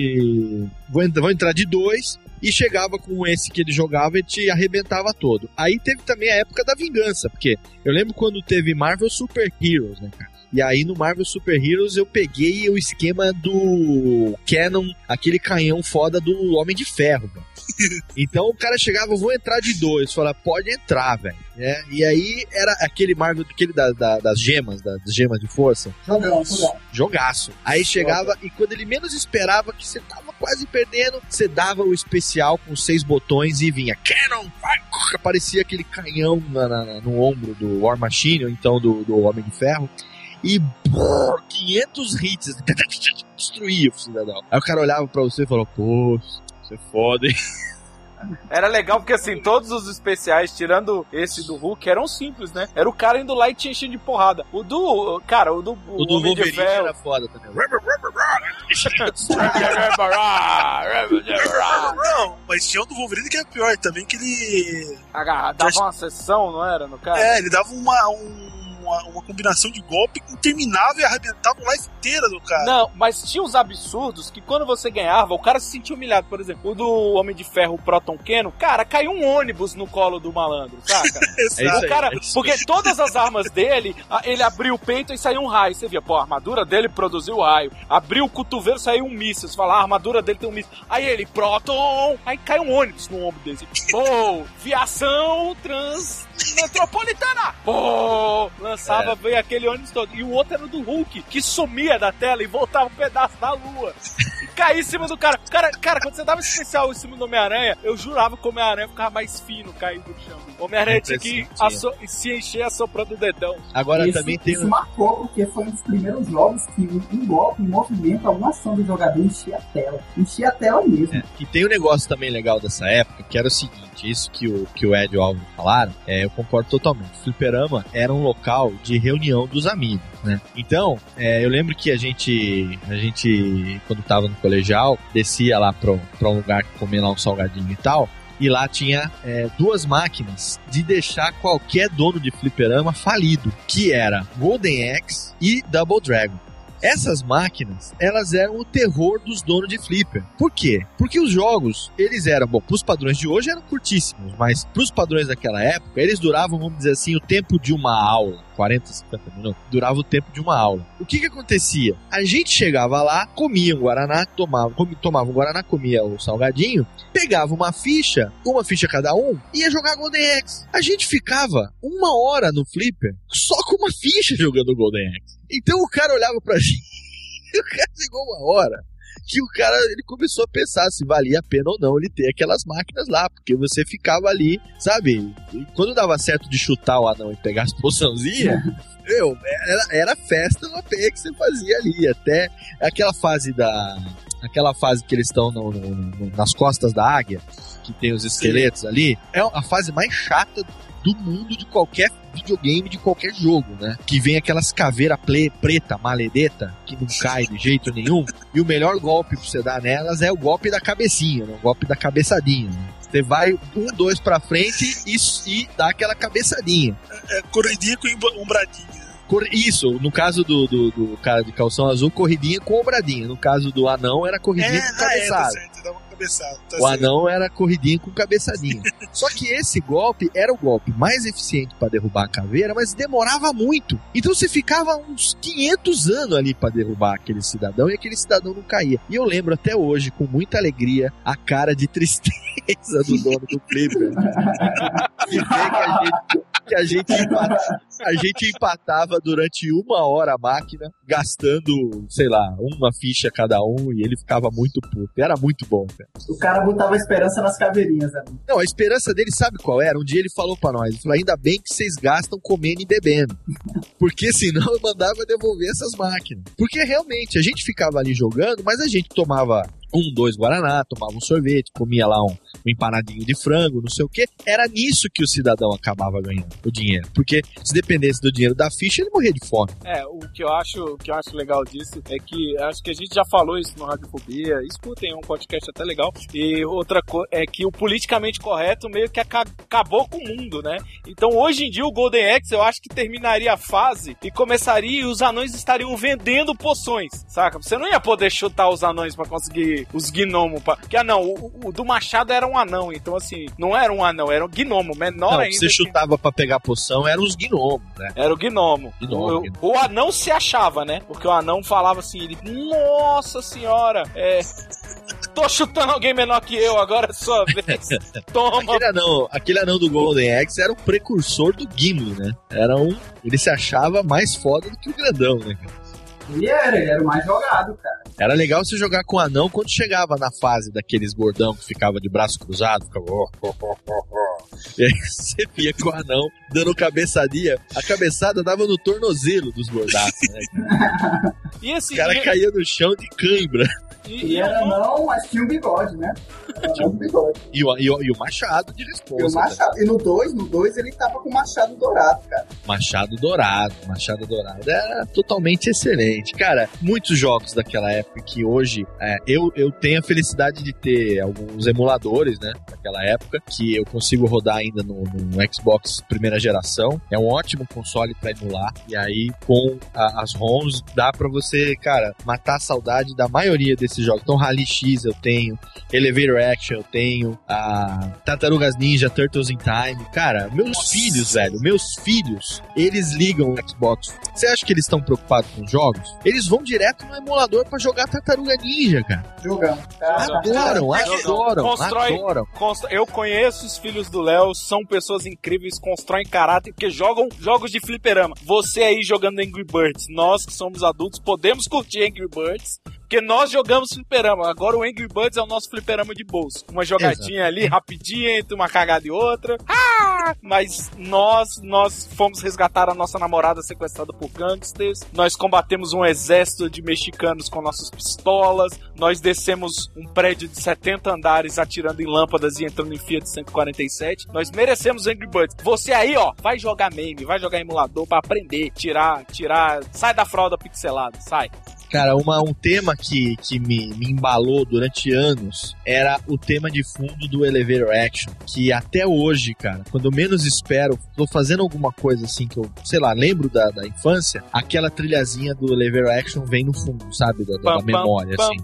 de 2, e chegava com esse que ele jogava e te arrebentava todo. Aí teve também a época da vingança, porque eu lembro quando teve Marvel Super Heroes, né, cara? E aí no Marvel Super Heroes eu peguei o esquema do Cannon, aquele canhão foda do Homem de Ferro, velho. Então o cara chegava, eu vou entrar de 2, falava, pode entrar, velho. E aí era aquele Marvel, aquele das gemas, das gemas de força. Jogaço. Aí chegava e quando ele menos esperava que você tava quase perdendo, você dava o especial com 6 botões e vinha Cannon, aparecia aquele canhão no ombro do War Machine, ou então do Homem de Ferro. E 500 hits, destruía o cidadão. Aí o cara olhava pra você e falou, pô, você é foda, hein? Era legal porque, assim, todos os especiais, tirando esse do Hulk, eram simples, né? Era o cara indo lá e te enchendo de porrada. O do Homem de Ferro era foda também. Não, mas tinha um do Wolverine que era pior também, que ele... Dava uma sessão, não era, no caso? Ele dava uma combinação de golpe interminável e arrebentava o life inteira do cara. Não, mas tinha uns absurdos que quando você ganhava, o cara se sentia humilhado. Por exemplo, o do Homem de Ferro, o Proton Cannon, cara, caiu um ônibus no colo do malandro, saca? O cara, porque todas as armas dele, ele abriu o peito e saiu um raio. Você via, pô, a armadura dele produziu raio. Abriu o cotovelo, saiu um míssil. Você fala, a armadura dele tem um míssil. Aí ele, Proton! Aí cai um ônibus no ombro dele. Pô, viação transmetropolitana! Pô, lançava, veio aquele ônibus todo. E o outro era o do Hulk, que sumia da tela e voltava um pedaço da lua. E caía em cima do cara. Cara, quando você dava especial em cima do Homem-Aranha, eu jurava que o Homem-Aranha ficava mais fino caindo no chão. O Homem-Aranha tinha que se encher assoprando o dedão. Agora também tem... Isso marcou porque foi um dos primeiros jogos que um golpe, um movimento, alguma ação do jogador enchia a tela. Enchia a tela mesmo. E tem um negócio também legal dessa época, que era o seguinte, isso que o Ed e o Alvin falaram, eu concordo totalmente. O fliperama era um local de reunião dos amigos, né? Então, eu lembro que a gente quando tava no colegial, descia lá pra um lugar comer lá um salgadinho e tal, e lá tinha 2 máquinas de deixar qualquer dono de fliperama falido, que era Golden Axe e Double Dragon. Essas máquinas, elas eram o terror dos donos de flipper. Por quê? Porque os jogos, eles eram, pros padrões de hoje eram curtíssimos, mas pros padrões daquela época, eles duravam, vamos dizer assim, o tempo de uma aula. 40, 50 minutos, durava o tempo de uma aula. O que acontecia? A gente chegava lá, comia um Guaraná, tomava um Guaraná, comia o salgadinho, pegava uma ficha cada um, e ia jogar Golden Axe. A gente ficava 1 hora no flipper, só com uma ficha jogando Golden Axe. Então o cara olhava pra gente, e o cara chegou 1 hora, que o cara, ele começou a pensar se valia a pena ou não ele ter aquelas máquinas lá, porque você ficava ali, sabe? E quando dava certo de chutar o anão e pegar as poçãozinhas, era festa no pé que você fazia ali, até aquela fase que eles estão nas costas da águia, que tem os esqueletos ali, é a fase mais chata do mundo de qualquer videogame, de qualquer jogo, né? Que vem aquelas caveiras preta, maledeta, que não cai de jeito nenhum, e o melhor golpe pra você dar nelas é o golpe da cabecinha, né? O golpe da cabeçadinha, né? Você vai 1, 2 pra frente e dá aquela cabeçadinha. Corridinha com umbradinha. Isso, no caso do cara de calção azul, corridinha com ombradinha. No caso do anão, era corridinha com cabeçada. Tá certo, dá uma cabeçada. O anão era corridinha com cabeçadinha. Só que esse golpe era o golpe mais eficiente pra derrubar a caveira, mas demorava muito. Então você ficava uns 500 anos ali pra derrubar aquele cidadão, e aquele cidadão não caía. E eu lembro até hoje, com muita alegria, a cara de tristeza do dono do flipper. E ver que a gente empatava durante 1 hora a máquina, gastando, sei lá, uma ficha cada um, e ele ficava muito puto. Era muito bom, cara. O cara botava esperança nas caveirinhas ali. Não, a esperança dele, sabe qual era? Um dia ele falou pra nós, ele falou, ainda bem que vocês gastam comendo e bebendo, porque senão eu mandava devolver essas máquinas. Porque realmente, a gente ficava ali jogando, mas a gente tomava 1, 2 Guaraná, tomava um sorvete, comia lá um empanadinho de frango, não sei o que. Era nisso que o cidadão acabava ganhando o dinheiro. Porque se dependesse do dinheiro da ficha, ele morria de fome. O que eu acho legal disso é que acho que a gente já falou isso no Radiofobia. Escutem, um podcast até legal. E outra coisa é que o politicamente correto meio que acabou com o mundo, né? Então hoje em dia o Golden Axe eu acho que terminaria a fase e começaria e os anões estariam vendendo poções, saca? Você não ia poder chutar os anões pra conseguir os gnomos. Porque o do machado era um anão, então assim, não era um anão, era um gnomo, menor ainda. Você chutava pra pegar poção, eram os gnomos, né? Era o gnomo. O anão se achava, né? Porque o anão falava assim, ele, nossa senhora, tô chutando alguém menor que eu, agora é sua vez. Toma. Aquele anão do Golden Axe era o precursor do Gimli, né? Ele se achava mais foda do que o grandão, né? Ele era o mais jogado, cara. Era legal você jogar com o anão quando chegava na fase daqueles gordão que ficava de braço cruzado, ficava... E aí você via com o anão dando cabeçadinha. A cabeçada dava no tornozelo dos gordaços, né? E assim, O cara caía no chão de cãibra. E era não, mas tinha um bigode, né? Tinha um bigode. E o machado de resposta. E o machado. E no 2 ele tava com o machado dourado, cara. Machado dourado era totalmente excelente. Cara, muitos jogos daquela época que hoje eu tenho a felicidade de ter alguns emuladores, né? Daquela época, que eu consigo rodar ainda no Xbox primeira geração. É um ótimo console pra emular. E aí, com as ROMs, dá pra você, cara, matar a saudade da maioria desses jogos. Então, Rally X eu tenho, Elevator Action eu tenho, Tartarugas Ninja, Turtles in Time. Cara, meus filhos, eles ligam o Xbox. Você acha que eles estão preocupados com jogos? Eles vão direto no emulador pra jogar Tartaruga Ninja, cara. Jogamos. Adoram. Eu conheço os filhos do Léo, são pessoas incríveis, constroem caráter, porque jogam jogos de fliperama. Você aí jogando Angry Birds, nós que somos adultos podemos curtir Angry Birds, porque nós jogamos fliperama. Agora o Angry Birds é o nosso fliperama de bolso. Uma jogadinha ali, rapidinha, entre uma cagada e outra. Mas nós fomos resgatar a nossa namorada sequestrada por gangsters. Nós combatemos um exército de mexicanos com nossas pistolas. Nós descemos um prédio de 70 andares atirando em lâmpadas e entrando em Fiat 147. Nós merecemos Angry Birds. Você aí, ó, vai jogar meme, vai jogar emulador pra aprender, tirar. Sai da fralda pixelada, sai. Cara, um tema que me embalou durante anos era o tema de fundo do Elevator Action, que até hoje, cara, quando eu menos espero, tô fazendo alguma coisa assim que eu, sei lá, lembro da infância, aquela trilhazinha do Elevator Action vem no fundo, sabe, da memória, assim.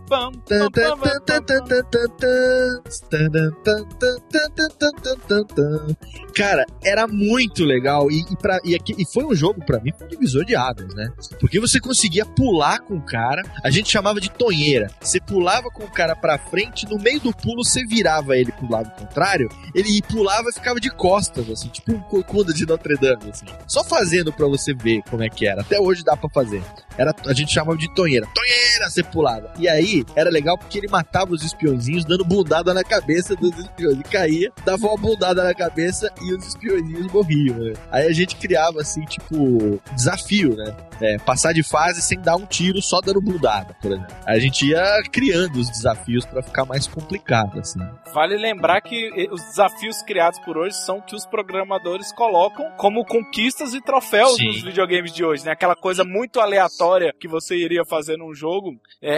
Cara, era muito legal e foi um jogo, pra mim, com um divisor de águas, né? Porque você conseguia pular com o cara, a gente chamava de tonheira. Você pulava com o cara pra frente, no meio do pulo você virava ele pro lado contrário, ele pulava e ficava de costas, assim, tipo um corcunda de Notre Dame, assim. Só fazendo pra você ver como é que era. Até hoje dá pra fazer. A gente chamava de tonheira. Tonheira, você pulava. E aí, era legal porque ele matava os espiõezinhos dando bundada na cabeça dos espiões. Ele caía, dava uma bundada na cabeça e os espiõezinhos morriam, né? Aí a gente criava, assim, tipo, desafio, né? Passar de fase sem dar um tiro, só dando bundada, por exemplo. Aí a gente ia criando os desafios pra ficar mais complicado, assim. Vale lembrar que os desafios criados por hoje são que os programadores colocam como conquistas e troféus nos videogames de hoje, né? Aquela coisa muito aleatória que você iria fazer num jogo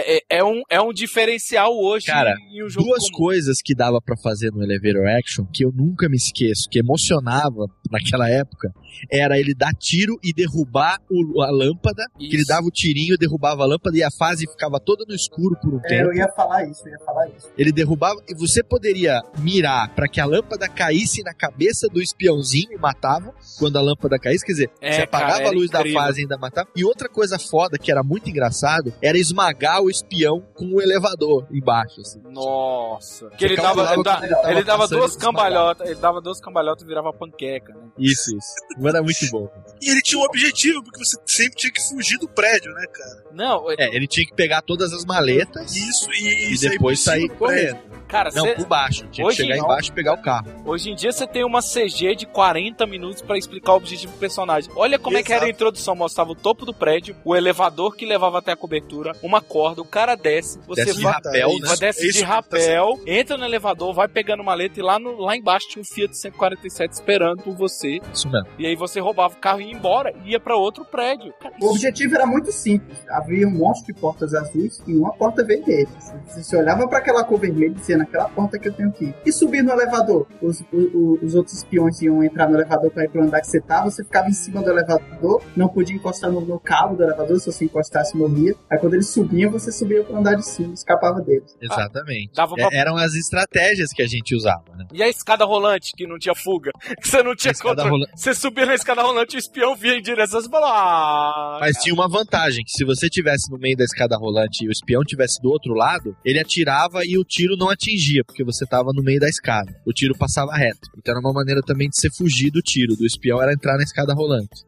é um diferencial hoje. Cara, em um jogo duas comum. coisas que dava pra fazer no Elevator Action que eu nunca me esqueço, que emocionava naquela época, era ele dar tiro e derrubar a lâmpada. Que ele dava o tirinho, derrubava a lâmpada e a fase ficava toda no escuro por um tempo. Eu ia falar isso. Ele derrubava e você poderia mirar pra que a lâmpada caísse na cabeça do espiãozinho e matava quando a lâmpada caísse. Quer dizer, você apagava a luz incrível. Da fase e ainda matava. E outra coisa foda que era muito engraçado era esmagar o espião com o elevador embaixo. Assim. Nossa. Que ele dava duas cambalhotas. Ele dava duas cambalhotas e virava panqueca, né? Isso. Era muito bom. E ele tinha um objetivo, porque você sempre tinha que fugir do prédio, né, cara? Não, ele tinha que pegar todas as maletas e depois sair correndo. Cara, por baixo. Tinha que chegar embaixo e pegar o carro. Hoje em dia você tem uma CG de 40 minutos pra explicar o objetivo do personagem. Olha como é que era a introdução. Mostrava o topo do prédio, o elevador que levava até a cobertura, uma corda, o cara desce, você desce de rapel, né? Desce de rapel, entra no elevador, vai pegando maleta e lá embaixo tinha um Fiat 147 esperando por você. Isso mesmo. E aí você roubava o carro e ia embora, ia pra outro prédio. Cara, o objetivo era muito simples. Havia um monte de portas azuis e uma porta vermelha. Você olhava pra aquela cor vermelha e dizia, naquela porta que eu tenho que ir. E subir no elevador. Os outros espiões iam entrar no elevador pra ir pro andar que você tava, você ficava em cima do elevador, não podia encostar no cabo do elevador, se você encostasse, morria. Aí quando eles subiam, você subia pro andar de cima, escapava deles. Exatamente. Eram as estratégias que a gente usava, né? E a escada rolante, que não tinha fuga? Que você não tinha controle. Você subia na escada rolante, o espião via em direção e falava... Mas tinha uma vantagem, que se você estivesse no meio da escada rolante e o espião estivesse do outro lado, ele atirava e o tiro não atingia, porque você estava no meio da escada. O tiro passava reto. Então era uma maneira também de você fugir do tiro do espião, era entrar na escada rolante.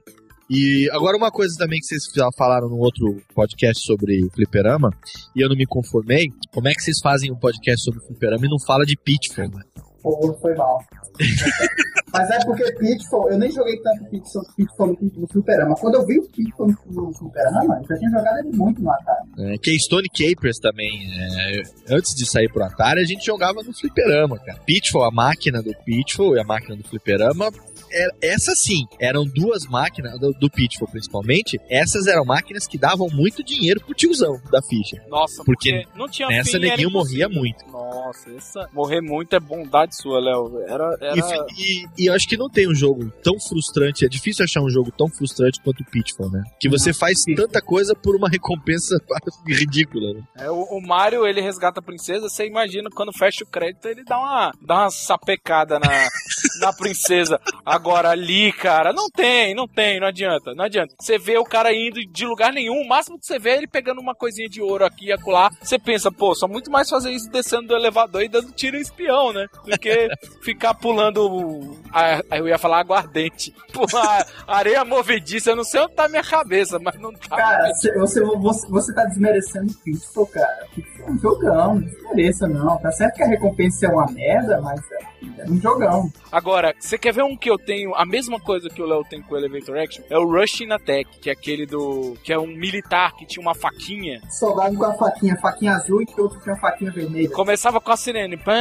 E agora uma coisa também que vocês já falaram num outro podcast sobre fliperama, e eu não me conformei, como é que vocês fazem um podcast sobre fliperama e não fala de Pitfall, né? Pô, foi mal. Mas é porque Pitfall, eu nem joguei tanto Pitfall no Fliperama. Quando eu vi o Pitfall no Fliperama, eu já tinha jogado ele muito no Atari. Keystone Capers também. Antes de sair pro Atari, a gente jogava no Fliperama, cara. Pitfall, a máquina do Pitfall e a máquina do Fliperama. Essa sim, eram duas máquinas, do Pitfall principalmente, essas eram máquinas que davam muito dinheiro pro tiozão da ficha. Nossa, porque não tinha nessa fim, neguinho morria muito. Nossa, morrer muito é bondade sua, Léo. Era... E eu acho que não tem um jogo tão frustrante, é difícil achar um jogo tão frustrante quanto o Pitfall, né? Que você faz tanta coisa por uma recompensa ridícula, né? O Mario, ele resgata a princesa, você imagina, quando fecha o crédito, ele dá uma sapecada na princesa. Agora ali, cara, não adianta. Você vê o cara indo de lugar nenhum, o máximo que você vê é ele pegando uma coisinha de ouro aqui e acolá. Você pensa, pô, só muito mais fazer isso descendo do elevador e dando tiro em espião, né? Do que ficar pulando, eu ia falar aguardente. Pô, a areia movediça, eu não sei onde tá a minha cabeça, mas não tá. Cara, você tá desmerecendo o Pitfall, cara. Pitfall é um jogão, não desmereça não. Tá certo que a recompensa é uma merda, mas é um jogão. Agora, você quer ver um que eu tenho, a mesma coisa que o Léo tem com o Elevator Action? É o Rushing Attack, que é aquele que é um militar que tinha uma faquinha. Soldado com a faquinha azul e que outro tinha uma faquinha vermelha. Começava com a sirene. Pão,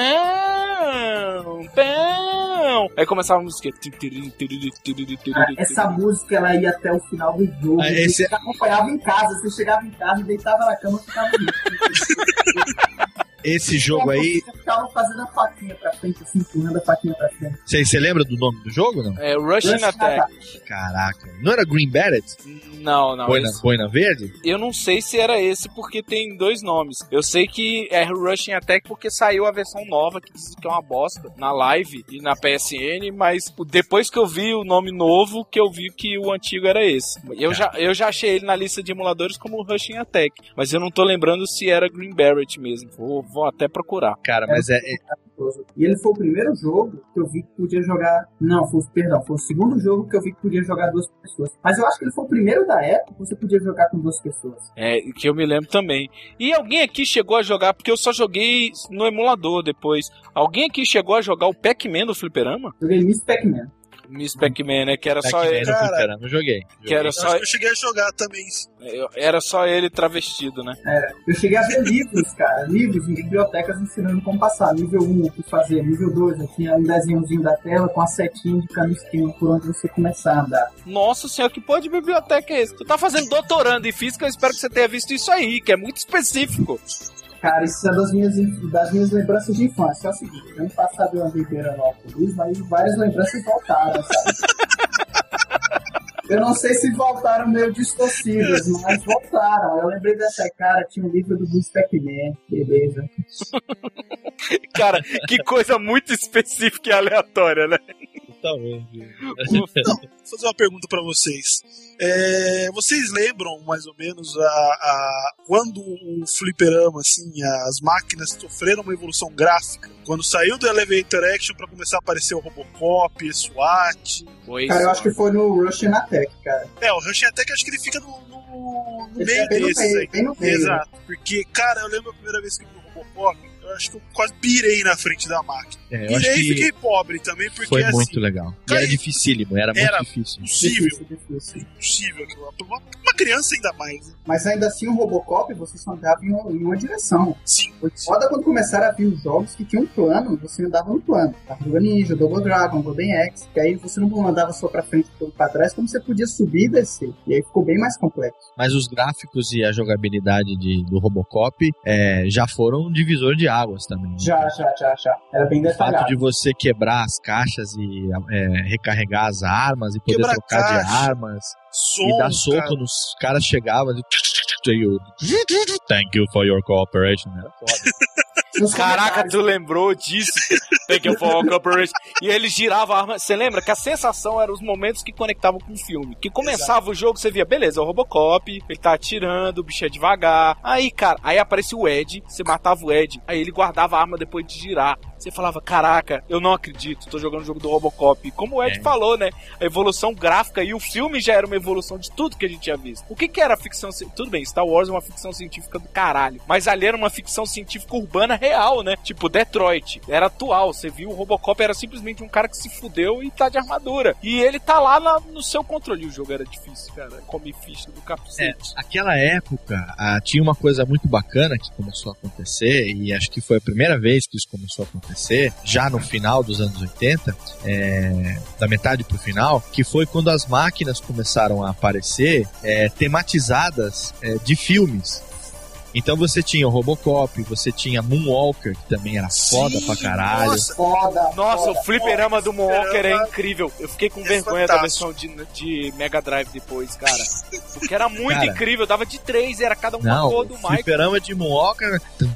pão. Aí começava a música. Essa música, ela ia até o final do jogo. Você acompanhava em casa, você chegava em casa e deitava na cama e ficava Esse jogo aí... Você ficava fazendo a faquinha pra frente, assim, empurrando a faquinha pra frente. Você lembra do nome do jogo, não? É Rushing Attack. Caraca. Não era Green Beret? Não. Boina Verde? Eu não sei se era esse, porque tem dois nomes. Eu sei que é Rushing Attack porque saiu a versão nova, que diz que é uma bosta, na Live e na PSN, mas depois que eu vi o nome novo, que eu vi que o antigo era esse. Eu já achei ele na lista de emuladores como Rushing Attack, mas eu não tô lembrando se era Green Beret mesmo. Vou até procurar. Cara, mas E ele foi o primeiro jogo que eu vi que podia jogar... Não, foi o segundo jogo que eu vi que podia jogar duas pessoas. Mas eu acho que ele foi o primeiro da época que você podia jogar com duas pessoas. Que eu me lembro também. E alguém aqui chegou a jogar, porque eu só joguei no emulador depois. Alguém aqui chegou a jogar o Pac-Man do Fliperama? Joguei Miss Pac-Man. Miss Pac-Man, né? Que era só ele. Cara, não joguei. Que era só... Acho que eu cheguei a jogar também. Era só ele travestido, né? Eu cheguei a ver livros, cara. Livros em bibliotecas ensinando como passar. Nível 1, o que fazer. Nível 2, tinha um desenhozinho da tela com a setinha de canisquinho por onde você começar a andar. Nossa senhora, que porra de biblioteca é esse? Tu tá fazendo doutorando em física, eu espero que você tenha visto isso aí, que é muito específico. Cara, isso é das minhas lembranças de infância. É o seguinte, ano passado eu andei beirando Alcoólis, mas várias lembranças voltaram, sabe? Eu não sei se voltaram meio distorcidas, mas voltaram. Eu lembrei dessa cara, tinha um livro do Miss Pac-Man, beleza. Cara, que coisa muito específica e aleatória, né? Não, vou fazer uma pergunta pra vocês. Vocês lembram mais ou menos quando o fliperama, assim, as máquinas sofreram uma evolução gráfica? Quando saiu do Elevator Action pra começar a aparecer o Robocop, SWAT? Cara, eu acho que foi no Rushing Attack, cara. O Rushing Attack acho que ele fica no ele meio desses aí. Bem no meio. Exato. Porque, cara, eu lembro a primeira vez que eu vi o Robocop, eu acho que eu quase pirei na frente da máquina. Pirei e fiquei pobre também, porque foi assim, muito legal. E era dificílimo, era muito difícil. Impossível. Uma criança ainda mais. Né? Mas ainda assim, o Robocop, você só andava em uma direção. Sim. Foi foda quando começaram a vir os jogos que tinham um plano, você andava no plano. Tartaruga Ninja, Double Dragon, Golden Axe, que aí você não andava só pra frente e pra trás, como você podia subir e descer. E aí ficou bem mais complexo. Mas os gráficos e a jogabilidade do Robocop já foram um divisor de águas também. Já. Era bem detalhado. O fato de você quebrar as caixas e recarregar as armas e poder trocar de armas e dar soco nos caras chegavam e thank you for your cooperation. Era foda. Caraca, tu lembrou disso? Thank you for your cooperation. E ele girava a arma. Você lembra que a sensação era os momentos que conectavam com o filme. Que começava o jogo, você via, beleza, é o Robocop, ele tá atirando, o bicho é devagar. Aí, cara, aí aparecia o Ed, você matava o Ed, aí ele guardava a arma depois de girar. você falava, caraca, eu não acredito, tô jogando o jogo do Robocop. E como o Ed falou, né? A evolução gráfica e o filme já era uma evolução de tudo que a gente tinha visto. O que era ficção científica? Tudo bem, Star Wars é uma ficção científica do caralho, mas ali era uma ficção científica urbana real, né? Tipo, Detroit. Era atual, você viu, o Robocop era simplesmente um cara que se fudeu e tá de armadura. E ele tá lá no seu controle. E o jogo era difícil, cara. Come ficha do capacete. Aquela época, tinha uma coisa muito bacana que começou a acontecer, e acho que foi a primeira vez que isso começou a acontecer, já no final dos anos 80, da metade pro final, que foi quando as máquinas começaram a aparecer tematizadas de filmes. Então você tinha o Robocop, você tinha Moonwalker, que também era foda pra caralho. Nossa, o fliperama do Moonwalker é incrível. Eu fiquei com vergonha da versão de Mega Drive depois, cara. Porque era muito incrível, dava de 3, era cada uma cor do Michael. O fliperama de Moonwalker...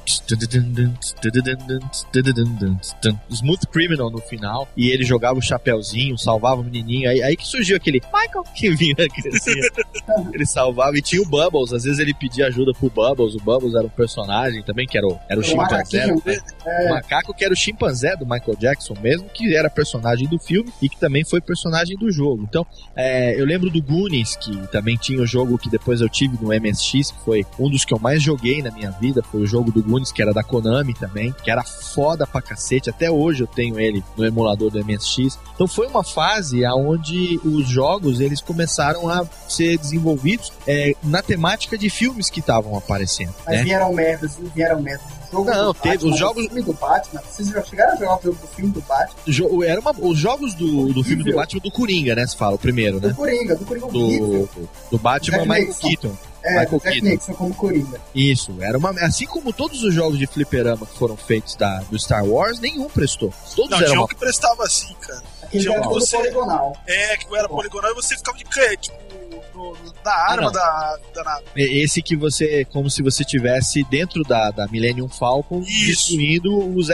Smooth Criminal no final, e ele jogava o chapéuzinho, salvava o menininho, aí que surgiu aquele Michael que vinha crescer. Ele salvava, e tinha o Bubbles, às vezes ele pedia ajuda pro Bubbles. O Bubbles era um personagem também, que era o chimpanzé. O macaco que era o chimpanzé do Michael Jackson mesmo, que era personagem do filme e que também foi personagem do jogo. Então, eu lembro do Goonies, que também tinha o jogo que depois eu tive no MSX, que foi um dos que eu mais joguei na minha vida, foi o jogo do Goonies, que era da Konami também, que era foda pra cacete. Até hoje eu tenho ele no emulador do MSX. Então foi uma fase onde os jogos eles começaram a ser desenvolvidos na temática de filmes que estavam aparecendo. Mas vieram merdas. Não, teve os jogos. O filme do Batman, vocês já chegaram a jogar o jogo do filme do Batman? Os jogos do filme do Batman do Coringa, né? Se fala, o primeiro, né? Do Coringa do Batman Michael Keaton. Michael Jack Nixon como Coringa. Isso, assim como todos os jogos de fliperama que foram feitos do Star Wars, nenhum prestou. Todos eram tinha que prestava assim, cara. Aquele era todo poligonal. Que era poligonal e você ficava de tipo na arma da nave. Esse que você, como se você tivesse dentro da Millennium Falcon destruindo os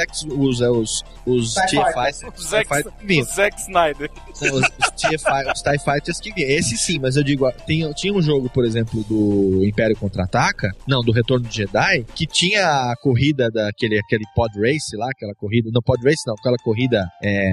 Zack Snyder. Os TIE Fighters que vinham. Esse sim, mas eu digo, tinha um jogo, por exemplo, do Império Contra-Ataca, não, do Retorno de Jedi, que tinha a corrida daquele Pod Race lá, aquela corrida, não Pod Race não, aquela corrida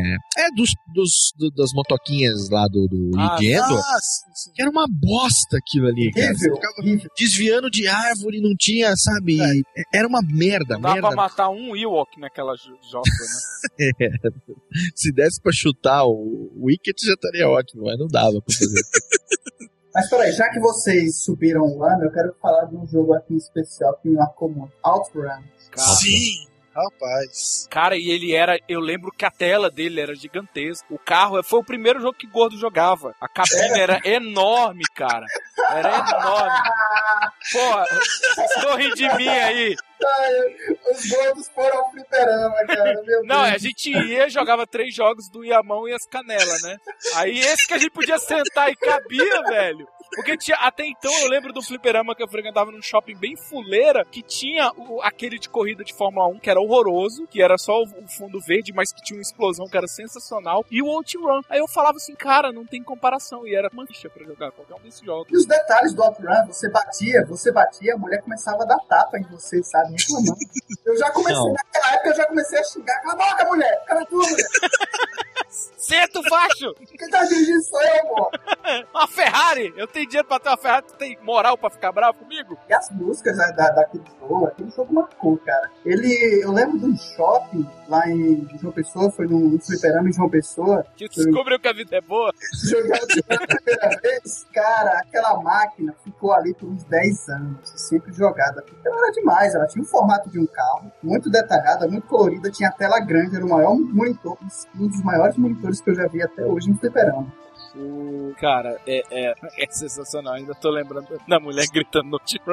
das motoquinhas lá do de Endor, que era uma bosta aquilo ali, cara. Você ficava desviando de árvore, não tinha, sabe, era uma merda. Não dá pra matar um Ewok naquela joga, né? Se desse pra chutar o Wicket já estaria ótimo, mas não dava pra fazer. Mas peraí, já que vocês subiram lá, eu quero falar de um jogo aqui especial que me marcou muito. Outrun. Sim! Rapaz. Cara, e ele eu lembro que a tela dele era gigantesca. O carro foi o primeiro jogo que Gordo jogava. A cabine era enorme, cara. Era enorme. Porra, vocês estão rindo de mim aí. Os gordos foram ao fliperama, cara. Meu Não, Deus. a gente jogava 3 jogos do Iamão e as canelas, né? Aí esse que a gente podia sentar e cabia, velho. Porque até então eu lembro do fliperama que eu frequentava num shopping bem fuleira, que tinha aquele de corrida de Fórmula 1, que era horroroso, que era só o fundo verde, mas que tinha uma explosão que era sensacional, e o Outrun. Aí eu falava assim, cara, não tem comparação, e era uma ficha pra jogar qualquer um desses jogos. E os detalhes do Outrun, você batia, a mulher começava a dar tapa em você, sabe? Reclamando. Eu já comecei, naquela época, a xingar, cala a boca, mulher, cala tua, mulher. Senta, facho! Quem tá dirigindo sou eu, pô. Uma Ferrari! Eu tenho dinheiro pra ter uma Ferrari, tu tem moral pra ficar bravo comigo? E as músicas daquele jogo marcou, cara. Eu lembro de um shopping lá em João Pessoa, foi num fliperama em João Pessoa. Que descobriu que a vida é boa. Jogando pela primeira vez, cara, aquela máquina ficou ali por uns 10 anos, sempre jogada. Ela era demais, ela tinha o formato de um carro, muito detalhada, muito colorida, tinha tela grande, era o maior monitor, um dos maiores monitores que eu já vi até hoje em fliperama. Cara, é sensacional. Ainda tô lembrando da mulher gritando no Outrun.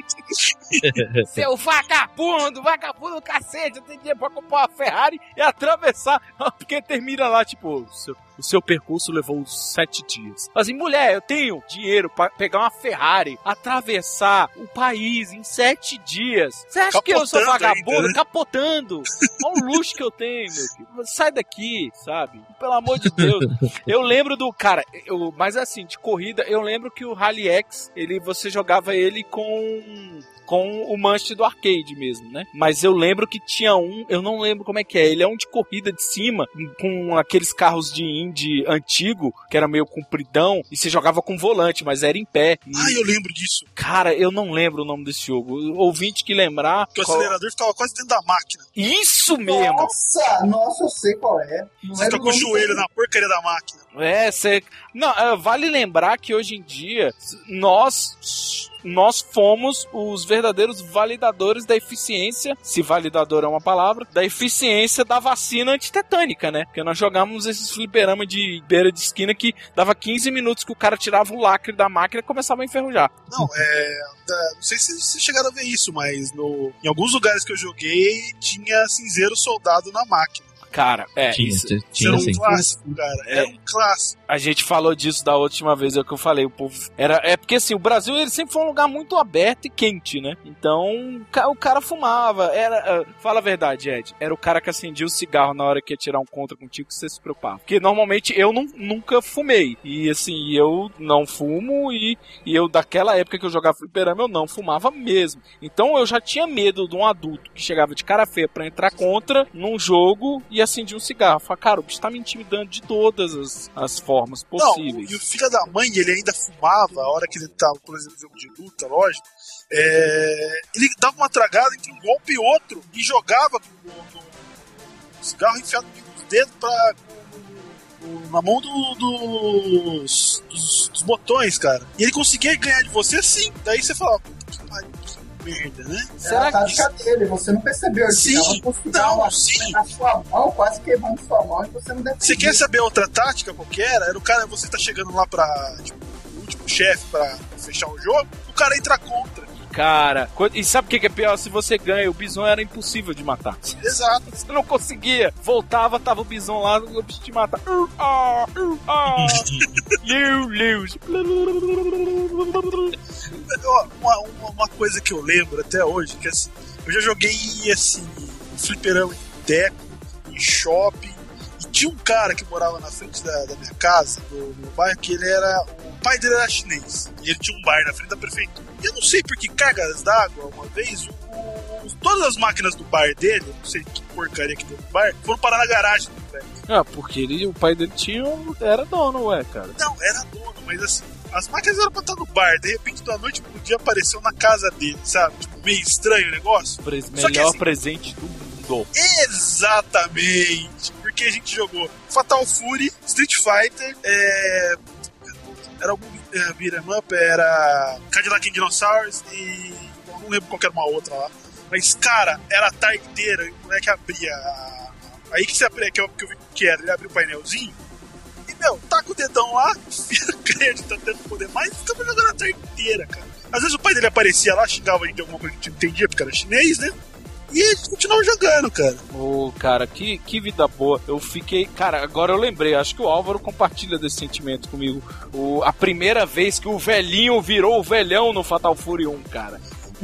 Seu vagabundo cacete, eu tenho dinheiro pra comprar uma Ferrari e atravessar, porque termina lá, tipo, o seu percurso levou 7 dias. Assim, mulher, eu tenho dinheiro pra pegar uma Ferrari, atravessar o país em 7 dias. Você acha que eu sou vagabundo? Ainda, né? Capotando. Olha o luxo que eu tenho, meu filho. Sai daqui, sabe? Pelo amor de Deus. Eu lembro do... Cara, mas assim, de corrida, eu lembro que o Rally X, você jogava ele com com o manche do arcade mesmo, né? Mas eu lembro que tinha eu não lembro como é que é, ele é um de corrida de cima, com aqueles carros de Indy antigo, que era meio compridão, e você jogava com volante, mas era em pé. Eu lembro disso. Cara, eu não lembro o nome desse jogo. O ouvinte que lembrar... Que o acelerador ficava quase dentro da máquina. Isso mesmo! Nossa, eu sei qual é. Você fica com o joelho na porcaria da máquina. Não, vale lembrar que hoje em dia nós fomos os verdadeiros validadores da eficiência, se validador é uma palavra, da eficiência da vacina antitetânica, né? Porque nós jogávamos esses fliperamas de beira de esquina que dava 15 minutos que o cara tirava o lacre da máquina e começava a enferrujar. Não sei se vocês chegaram a ver isso, mas em alguns lugares que eu joguei tinha cinzeiro soldado na máquina. Cara, isso era um clássico, cara. Era um clássico. A gente falou disso da última vez, é o que eu falei. O povo porque assim, o Brasil ele sempre foi um lugar muito aberto e quente, né? Então, o cara fumava. Fala a verdade, Ed. Era o cara que acendia o cigarro na hora que ia tirar um contra contigo que você se preocupava. Porque normalmente eu nunca fumei. E assim, eu não fumo e eu, daquela época que eu jogava fliperama, eu não fumava mesmo. Então eu já tinha medo de um adulto que chegava de cara feia pra entrar contra num jogo e acendia um cigarro. Falei, cara, o bicho tá me intimidando de todas as formas possíveis. Não, e o filho da mãe, ele ainda fumava a hora que ele tava, por exemplo, no jogo de luta, lógico. Ele dava uma tragada entre um golpe e outro e jogava o cigarro enfiado nos dedos na mão dos botões, cara. E ele conseguia ganhar de você sim. Daí você falava, que merda, né? Será a tática dele, você não percebeu. Sim, na sua mão, quase queimando sua mão e você não deve. Você quer saber outra tática qualquer? Era o cara, você tá chegando lá pra, o último chefe pra fechar o jogo, o cara entra contra. Cara, e sabe o que é pior? Se você ganha, o Bison era impossível de matar. Exato. Você não conseguia. Voltava, tava o Bison lá, o bicho te mata. Uma coisa que eu lembro até hoje, que assim, eu já joguei assim, fliperama em boteco, em shopping, e tinha um cara que morava na frente da minha casa, no meu bairro, que o pai dele era chinês, e ele tinha um bar na frente da prefeitura. E eu não sei por que cargas d'água, uma vez, todas as máquinas do bar dele, eu não sei que porcaria que tem no bar, foram parar na garagem do velho. Porque o pai dele era dono, cara. Não, era dono, mas assim, as máquinas eram pra estar no bar, de repente da noite pro dia apareceu na casa dele, sabe? Tipo, meio estranho o negócio. Melhor assim, presente do mundo. Exatamente! Porque a gente jogou Fatal Fury, Street Fighter, era algum beat'em up, era Cadillac and Dinosaurs e eu não lembro qual era uma outra lá. Mas, cara, era a tarde inteira e o moleque abria aí que você abria, que eu vi que era, ele abriu o painelzinho e, tá com o dedão lá, vira crédito, tá tendo poder mais e ficava jogando a tarde inteira, cara. Às vezes o pai dele aparecia lá, xingava a gente de alguma coisa que a gente não entendia, porque era chinês, né? E a gente continuava jogando, cara. Cara, que vida boa. Eu fiquei... Cara, agora eu lembrei. Acho que o Álvaro compartilha desse sentimento comigo. A primeira vez que o velhinho virou o velhão no Fatal Fury 1, cara.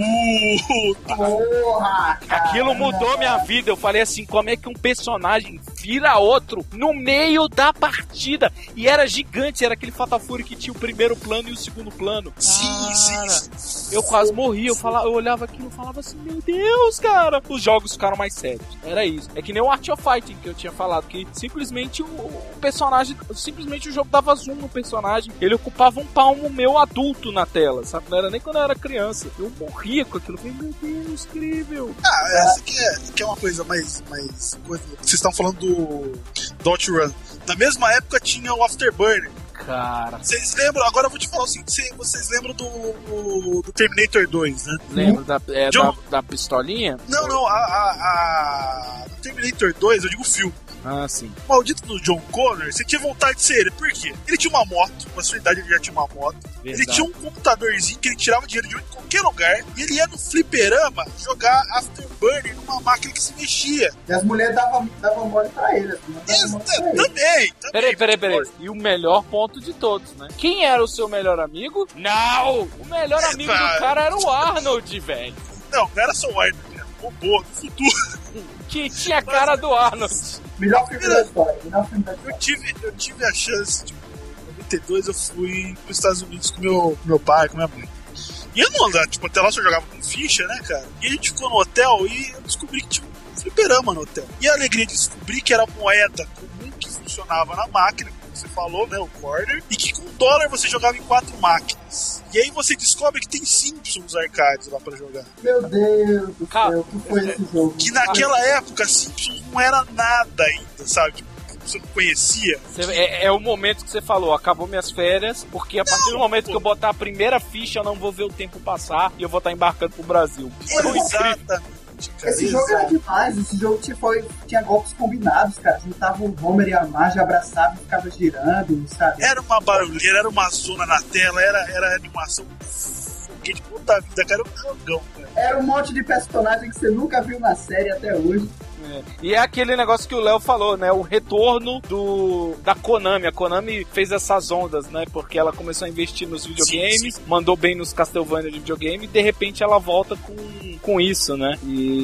Porra, aquilo mudou minha vida. Eu falei assim, como é que um personagem vira outro no meio da partida? E era gigante, era aquele Fatal Fury que tinha o primeiro plano e o segundo plano. Sim. Eu quase morri, eu olhava aquilo e falava assim, meu Deus, cara. Os jogos ficaram mais sérios. Era isso. É que nem o Art of Fighting que eu tinha falado, que simplesmente o personagem, simplesmente o jogo dava zoom no personagem. Ele ocupava um palmo meu adulto na tela, sabe? Não era nem quando eu era criança. Eu morria com aquilo. Eu falei, meu Deus, incrível. Essa aqui é uma coisa mais coisa. Vocês estão falando do OutRun. Na mesma época tinha o Afterburner. Cara. Vocês lembram? Agora eu vou te falar o seguinte: vocês lembram do Terminator 2, né? Lembro da pistolinha? Não. No Terminator 2, eu digo o filme. Ah, sim. O maldito do John Connor, você tinha vontade de ser ele. Por quê? Ele tinha uma moto, na sua idade ele já tinha uma moto. Verdade. Ele tinha um computadorzinho que ele tirava dinheiro de qualquer lugar. E ele ia no fliperama jogar Afterburner numa máquina que se mexia. E as mulheres davam mole pra ele. Também. Peraí. E o melhor ponto de todos, né? Quem era o seu melhor amigo? Não! O melhor amigo do cara era o Arnold, velho. Não era só o Arnold, era o robô do futuro. Que tinha a cara do Arnold. Melhor filme da história. Eu tive a chance, em 92 eu fui pros Estados Unidos com meu pai, com minha mãe. E eu não andava, tipo, até lá só jogava com ficha, né, cara? E a gente ficou no hotel e eu descobri que tinha um fliperama no hotel. E a alegria de descobrir que era moeda comum que funcionava na máquina, como você falou, né, o quarter, e que com $1 você jogava em 4 máquinas. E aí você descobre que tem Simpsons arcades lá pra jogar. Meu Deus do céu, o que foi esse jogo? Que naquela época Simpsons não era nada ainda, sabe? Tipo, você não conhecia. É o momento que você falou, acabou minhas férias, porque a partir do momento que eu botar a primeira ficha, eu não vou ver o tempo passar e eu vou estar embarcando pro Brasil. Exatamente. Cara, esse jogo era demais, esse jogo tinha golpes combinados, cara. Juntava o Homer e a Marge, abraçava e ficava girando, sabe? Era uma barulheira, era uma zona na tela, era animação. Que de puta vida, cara, era um jogão, cara. Era um monte de personagem que você nunca viu na série até hoje. E é aquele negócio que o Léo falou, né? O retorno da Konami. A Konami fez essas ondas, né? Porque ela começou a investir nos videogames, mandou bem nos Castlevania de videogame, e de repente ela volta com isso, né?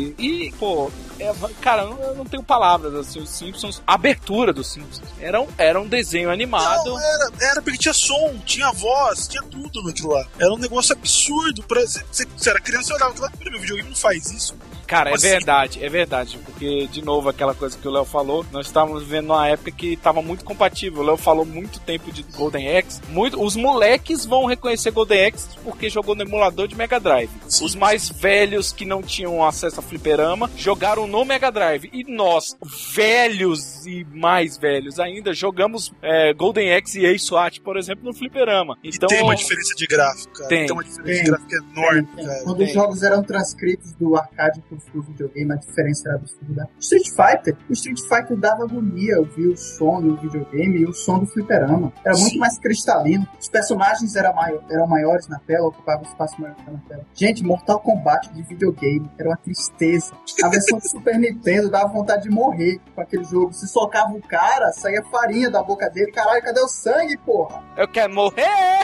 Pô, cara, eu não tenho palavras, assim, os Simpsons, a abertura dos Simpsons, era um desenho animado. Não, era porque tinha som, tinha voz, tinha tudo naquilo lá. Era um negócio absurdo. Você era criança e olhava aquilo lá, meu videogame não faz isso. Cara, é verdade, porque, de novo, aquela coisa que o Léo falou, nós estávamos vivendo numa época que estava muito compatível. O Léo falou muito tempo de Golden Axe, os moleques vão reconhecer Golden Axe porque jogou no emulador de Mega Drive. Sim. Os mais velhos que não tinham acesso a fliperama jogaram no Mega Drive, e nós, velhos e mais velhos ainda, jogamos Golden Axe e Ace SWAT, por exemplo, no fliperama. Então, e tem uma diferença de gráfico, cara. Tem uma diferença de gráfico enorme, cara. Quando os jogos eram transcritos do arcade pro videogame, a diferença era absurda. O Street Fighter dava agonia ouvir o som do videogame e o som do fliperama. Era muito mais cristalino. Os personagens eram maiores na tela, ocupavam espaço maior na tela. Gente, Mortal Kombat de videogame era uma tristeza. A versão do Super Nintendo dava vontade de morrer com aquele jogo. Se socava o cara, saía farinha da boca dele. Caralho, cadê o sangue, porra? Eu quero morrer!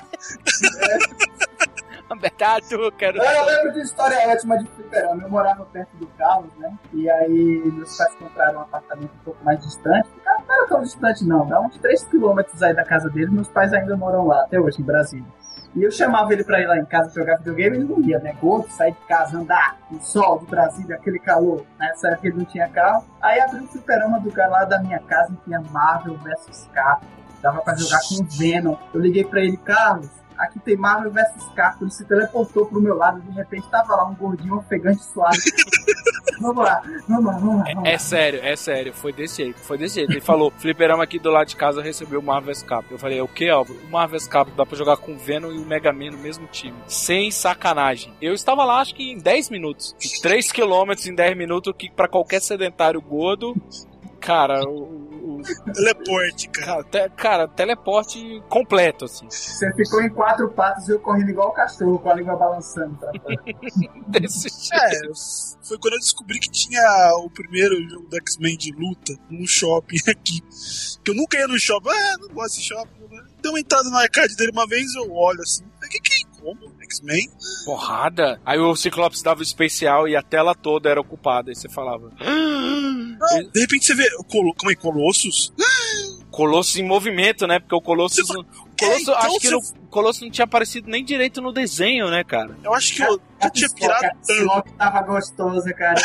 Verdade, eu quero... Eu lembro de uma história ótima de fliperama. Eu morava perto do Carlos, né? E aí meus pais compraram um apartamento um pouco mais distante. Não era tão distante não, dá uns 3 quilômetros aí da casa deles. Meus pais ainda moram lá, até hoje, em Brasília. E eu chamava ele pra ir lá em casa jogar videogame, ele não ia, né? Gordo, sair de casa, andar no sol de Brasília, aquele calor. Nessa época ele não tinha carro. Aí abri o fliperama do cara lá da minha casa e tinha Marvel vs Capcom. Dava pra jogar com o Venom. Eu liguei pra ele, Carlos, aqui tem Marvel vs Capcom. Ele se teleportou pro meu lado, de repente tava lá um gordinho ofegante suave. Vamos lá. É sério, foi desse jeito. Ele falou, fliperama aqui do lado de casa recebeu o Marvel vs Capcom. Eu falei, o que, Álvaro? O Marvel vs Capcom dá pra jogar com o Venom e o Mega Man no mesmo time. Sem sacanagem. Eu estava lá, acho que em 10 minutos. 3 km em 10 minutos, que pra qualquer sedentário gordo, cara, teleporte, cara. Cara, teleporte completo, assim. Você ficou em 4 patas e eu correndo igual o cachorro, com a língua balançando. Tá? Desse jeito. Foi quando eu descobri que tinha o primeiro jogo do X-Men de luta no shopping aqui. Que eu nunca ia no shopping. Não gosto de shopping. Deu uma entrada no arcade dele uma vez, eu olho assim. Como? X-Men? Porrada. Aí o Ciclopes dava o especial e a tela toda era ocupada. Aí você falava... De repente você vê... Como é? Colossus? Colossus em movimento, né? Porque o Colossus... Acho que o Colossus não tinha aparecido nem direito no desenho, né, cara? Eu acho que eu tinha pirado tanto. A Psylocke tava gostosa, cara.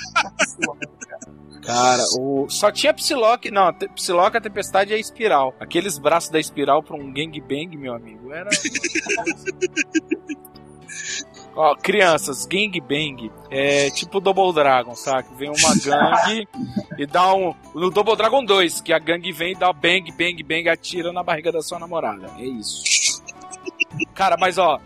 Cara, só tinha Psylocke. Não, Psylocke, a Tempestade e a Espiral. Aqueles braços da Espiral pra um gangbang, meu amigo, era... Ó, crianças, gangbang é tipo Double Dragon, sabe? Vem uma gangue e dá no Double Dragon 2, que a gangue vem e dá bang, bang, bang, atira na barriga da sua namorada. É isso. Cara, mas ó...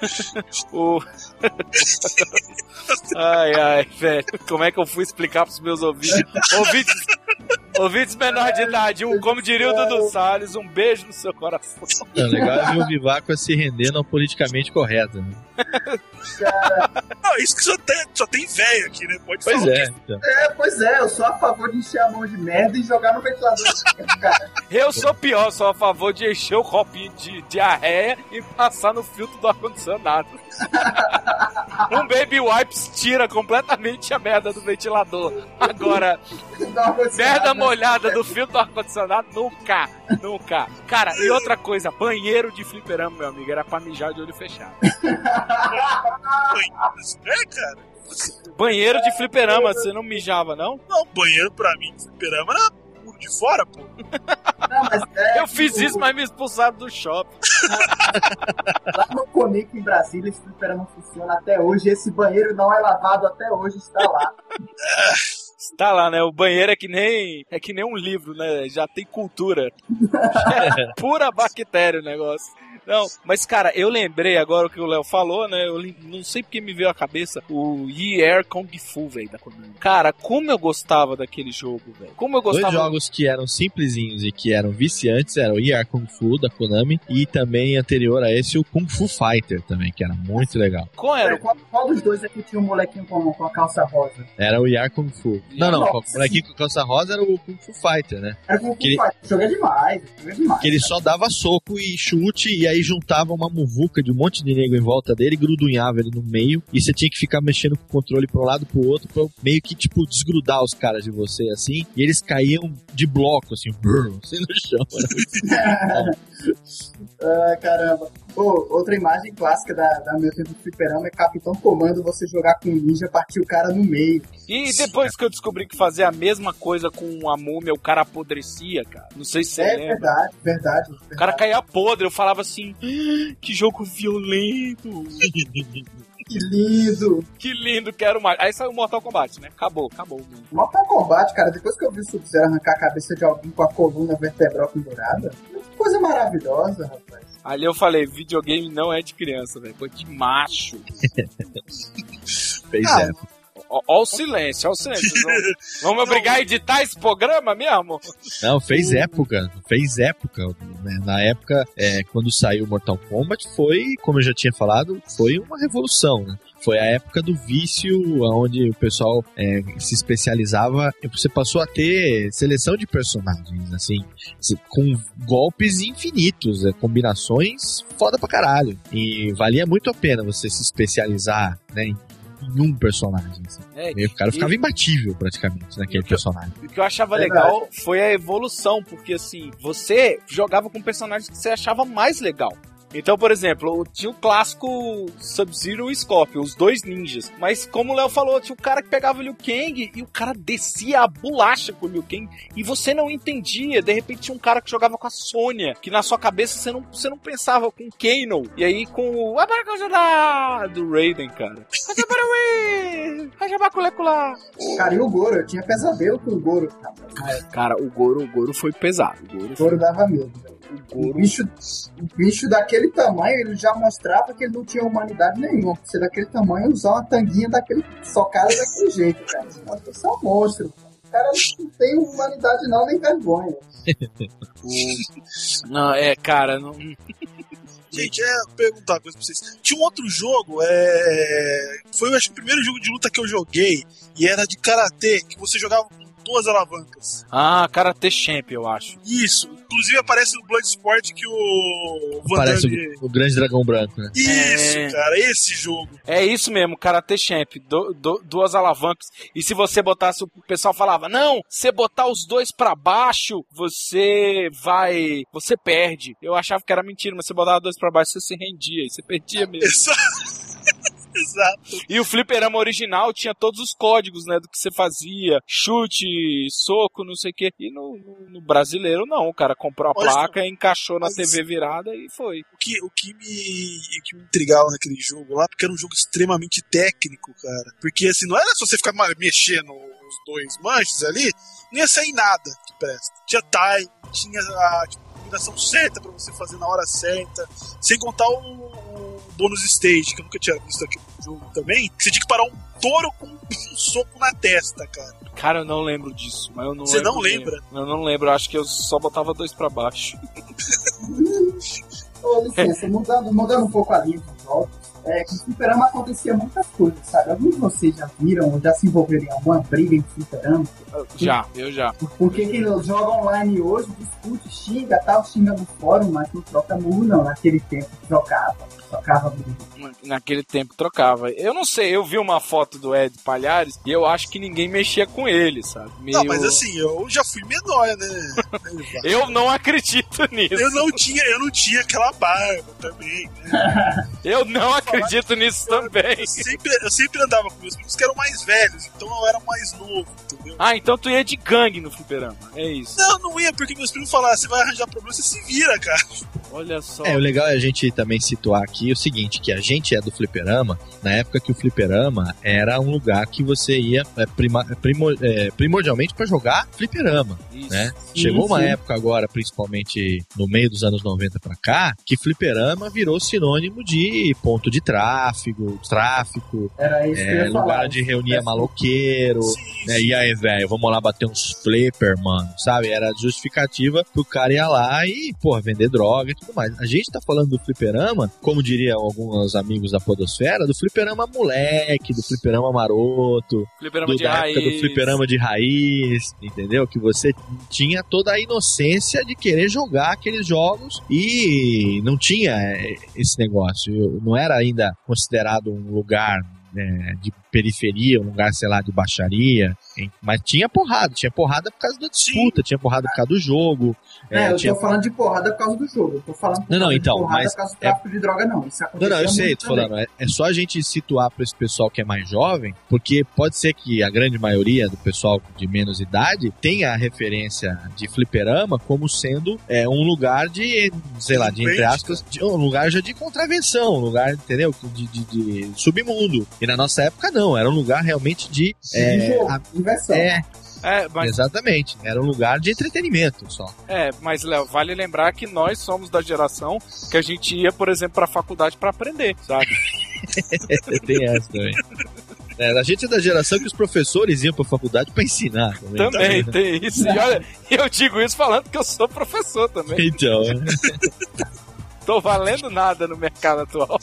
Ai, velho. Como é que eu fui explicar pros meus ouvintes? Ouvintes menor de idade, como diria o Dudu Salles, um beijo no seu coração. É legal é ver o Vivaco se rendendo ao politicamente correto, né? Não, isso que só tem velho aqui, né? Pode pois falar. Então. Pois é, eu sou a favor de encher a mão de merda e jogar no ventilador. Cara. Eu sou pior, sou a favor de encher o copinho de diarreia e passar no filtro do ar-condicionado. Um Baby Wipes tira completamente a merda do ventilador. Agora, merda uma olhada no filtro do ar-condicionado? Nunca. Cara, e outra coisa, banheiro de fliperama, meu amigo, era pra mijar de olho fechado. Cara? Banheiro de fliperama, você não mijava, não? Não, banheiro pra mim de fliperama era muro de fora, pô. Não, mas Eu fiz isso, mas me expulsaram do shopping. Lá no Comic em Brasília, esse fliperama funciona até hoje. Esse banheiro não é lavado até hoje, está lá. Tá lá, né? O banheiro é que nem um livro, né? Já tem cultura. É pura bactéria o negócio. Não, mas cara, eu lembrei agora o que o Léo falou, né? Eu não sei porque me veio à cabeça o Yi-Er Kung Fu, velho, da Konami. Cara, como eu gostava daquele jogo, velho. Como eu gostava. Dois jogos que eram simplesinhos e que eram viciantes eram o Yi-Er Kung Fu da Konami e também anterior a esse o Kung Fu Fighter também, que era muito legal. Qual era? Qual dos dois aqui tinha um molequinho com a calça rosa? Era o Yi-Er Kung Fu. Não, o molequinho com a calça rosa era o Kung Fu Fighter, né? Era Kung Fu Fighter. Joga demais. Que ele só dava soco e chute e aí juntava uma muvuca de um monte de nego em volta dele, grudunhava ele no meio e você tinha que ficar mexendo com o controle pra um lado pro outro pra meio que, tipo, desgrudar os caras de você, assim, e eles caíam de bloco, assim, assim no chão. Caramba. Outra imagem clássica da meu tempo de fliperama é Capitão Comando, você jogar com um ninja, partir o cara no meio. E depois que eu descobri que fazia a mesma coisa com a múmia, o cara apodrecia, cara. Não sei se você lembra. Verdade. O cara caía podre, eu falava assim, que jogo violento. Que lindo, quero mais. Aí saiu o Mortal Kombat, né? Acabou. Mortal Kombat, cara, depois que eu vi o Sub-Zero arrancar a cabeça de alguém com a coluna vertebral pendurada, que coisa maravilhosa, rapaz. Ali eu falei, videogame não é de criança, velho. Foi de macho. Fez época. Ó o silêncio. Vamos me obrigar a editar esse programa mesmo? Não, fez época. Né? Na época, quando saiu Mortal Kombat, foi, como eu já tinha falado, foi uma revolução, né? Foi a época do vício, onde o pessoal se especializava. Você passou a ter seleção de personagens, assim, com golpes infinitos, combinações foda pra caralho. E valia muito a pena você se especializar, né, em um personagem. Assim. O cara ficava imbatível praticamente naquele personagem. O que eu achava legal foi a evolução, porque assim, você jogava com personagens que você achava mais legal. Então, por exemplo, tinha o clássico Sub-Zero e Scorpion, os dois ninjas. Mas como o Léo falou, tinha o cara que pegava o Liu Kang e o cara descia a bolacha com o Liu Kang e você não entendia. De repente tinha um cara que jogava com a Sônia, que na sua cabeça você não pensava com o Kano. E aí com o do Raiden, cara. Cara, e o Goro? Eu tinha pesadelo com o Goro. Cara, o Goro foi pesado. O Goro dava medo, velho. O bicho daquele tamanho, ele já mostrava que ele não tinha humanidade nenhuma. Por ser daquele tamanho, usar uma tanguinha daquele socada daquele jeito, cara. Você é um monstro. O cara não tem humanidade não, nem vergonha. Não, cara, não... Gente, perguntar uma coisa pra vocês. Tinha um outro jogo, foi acho que o primeiro jogo de luta que eu joguei, e era de karatê, que você jogava com 2 alavancas. Karate Champ, eu acho. Isso. Inclusive aparece no Bloodsport que o Parece o Grande Dragão Branco, né? Isso, cara, esse jogo. É isso mesmo, Karate Champ. 2 alavancas. E se você botasse, o pessoal falava, não, se botar os 2 pra baixo, você perde. Eu achava que era mentira, mas se botar 2 pra baixo, você se rendia e você perdia mesmo. Exato. E o fliperama original tinha todos os códigos, né, do que você fazia, chute, soco, não sei o quê. E no brasileiro não, o cara comprou a placa, encaixou na TV virada e foi. O que me intrigava naquele jogo lá, porque era um jogo extremamente técnico, cara. Porque assim, não era só você ficar mexendo os 2 manches ali, não ia sair nada que presta. Tinha time, tinha a combinação certa pra você fazer na hora certa, sem contar o bônus stage, que eu nunca tinha visto aqui no jogo também, que você tinha que parar um touro com um soco na testa, cara. Cara, eu não lembro disso. Mas eu não Você não lembra? Eu não lembro, acho que eu só botava 2 pra baixo. Licença, mudando um pouco a linha dos jogos, que no fliperama acontecia muitas coisas, sabe? Alguns de vocês já viram ou já se envolveram em alguma briga em fliperama? Eu já. Porque quem joga online hoje discute, xinga no fórum, mas não troca muro não. Naquele tempo trocava briga. Naquele tempo trocava. Eu não sei, eu vi uma foto do Ed Palhares e eu acho que ninguém mexia com ele, sabe? Não, mas assim, eu já fui menor, né? Eu não acredito nisso. Eu não tinha aquela barba também, né? Eu não acredito nisso também. Eu sempre andava com meus primos que eram mais velhos, então eu era mais novo, entendeu? Ah, então tu ia de gangue no fliperama, é isso. Não ia, porque meus primos falavam, você vai arranjar problema, você se vira, cara. Olha só. O legal é a gente também situar aqui o seguinte, que a gente é do fliperama, na época que o fliperama era um lugar que você ia primordialmente pra jogar fliperama, Isso. né? Chegou uma época agora, principalmente no meio dos anos 90 pra cá, que fliperama virou sinônimo de ponto de tráfico, Era isso que eu ia lugar falar. de reunir maloqueiro, né? E aí, velho, vamos lá bater uns flipper, mano, sabe? Era justificativa pro cara ir lá e, vender droga e tudo mais. A gente tá falando do fliperama, como diriam alguns amigos da podosfera, do fliperama moleque, do fliperama maroto, Fliperama de da raiz. época do fliperama de raiz, entendeu? Que você tinha toda a inocência de querer jogar aqueles jogos e não tinha esse negócio. Não era ainda considerado um lugar de periferia, um lugar, sei lá, de baixaria, mas tinha porrada por causa da disputa, tinha porrada por causa do jogo. Eu tô falando de porrada por causa do jogo, eu tô falando de porrada por causa do tráfico de droga, não. Isso aconteceu eu sei, muito tô falando, é só a gente situar pra esse pessoal que é mais jovem, porque pode ser que a grande maioria do pessoal de menos idade tenha a referência de fliperama como sendo um lugar de, sei lá, de entre aspas, um lugar já de contravenção, um lugar, entendeu? De submundo. E na nossa época não, era um lugar realmente de diversão. Mas... Exatamente, era um lugar de entretenimento só. Mas Léo, vale lembrar que nós somos da geração que a gente ia, por exemplo, pra faculdade pra aprender, sabe? Tem essa também. A gente é da geração que os professores iam pra faculdade pra ensinar. Também tem isso. E olha, eu digo isso falando que eu sou professor também. Então. Tô valendo nada no mercado atual.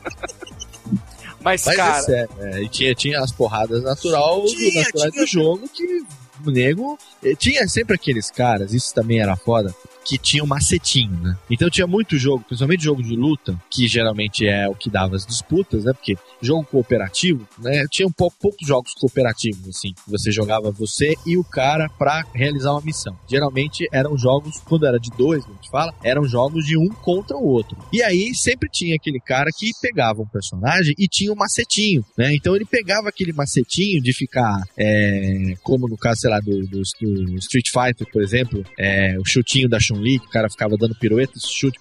Mas cara... E tinha as porradas naturais do jogo que o nego... Tinha sempre aqueles caras, isso também era foda, que tinha um macetinho, né? Então tinha muito jogo, principalmente jogo de luta, que geralmente é o que dava as disputas, né? Porque jogo cooperativo, né? Tinha poucos jogos cooperativos, assim. Você jogava você e o cara pra realizar uma missão. Geralmente eram jogos, quando era de dois, a gente fala, eram jogos de um contra o outro. E aí sempre tinha aquele cara que pegava um personagem e tinha um macetinho, né? Então ele pegava aquele macetinho de ficar, como no caso, sei lá, do Street Fighter, por exemplo, o chutinho da Chun-Li, que o cara ficava dando pirueta, chute,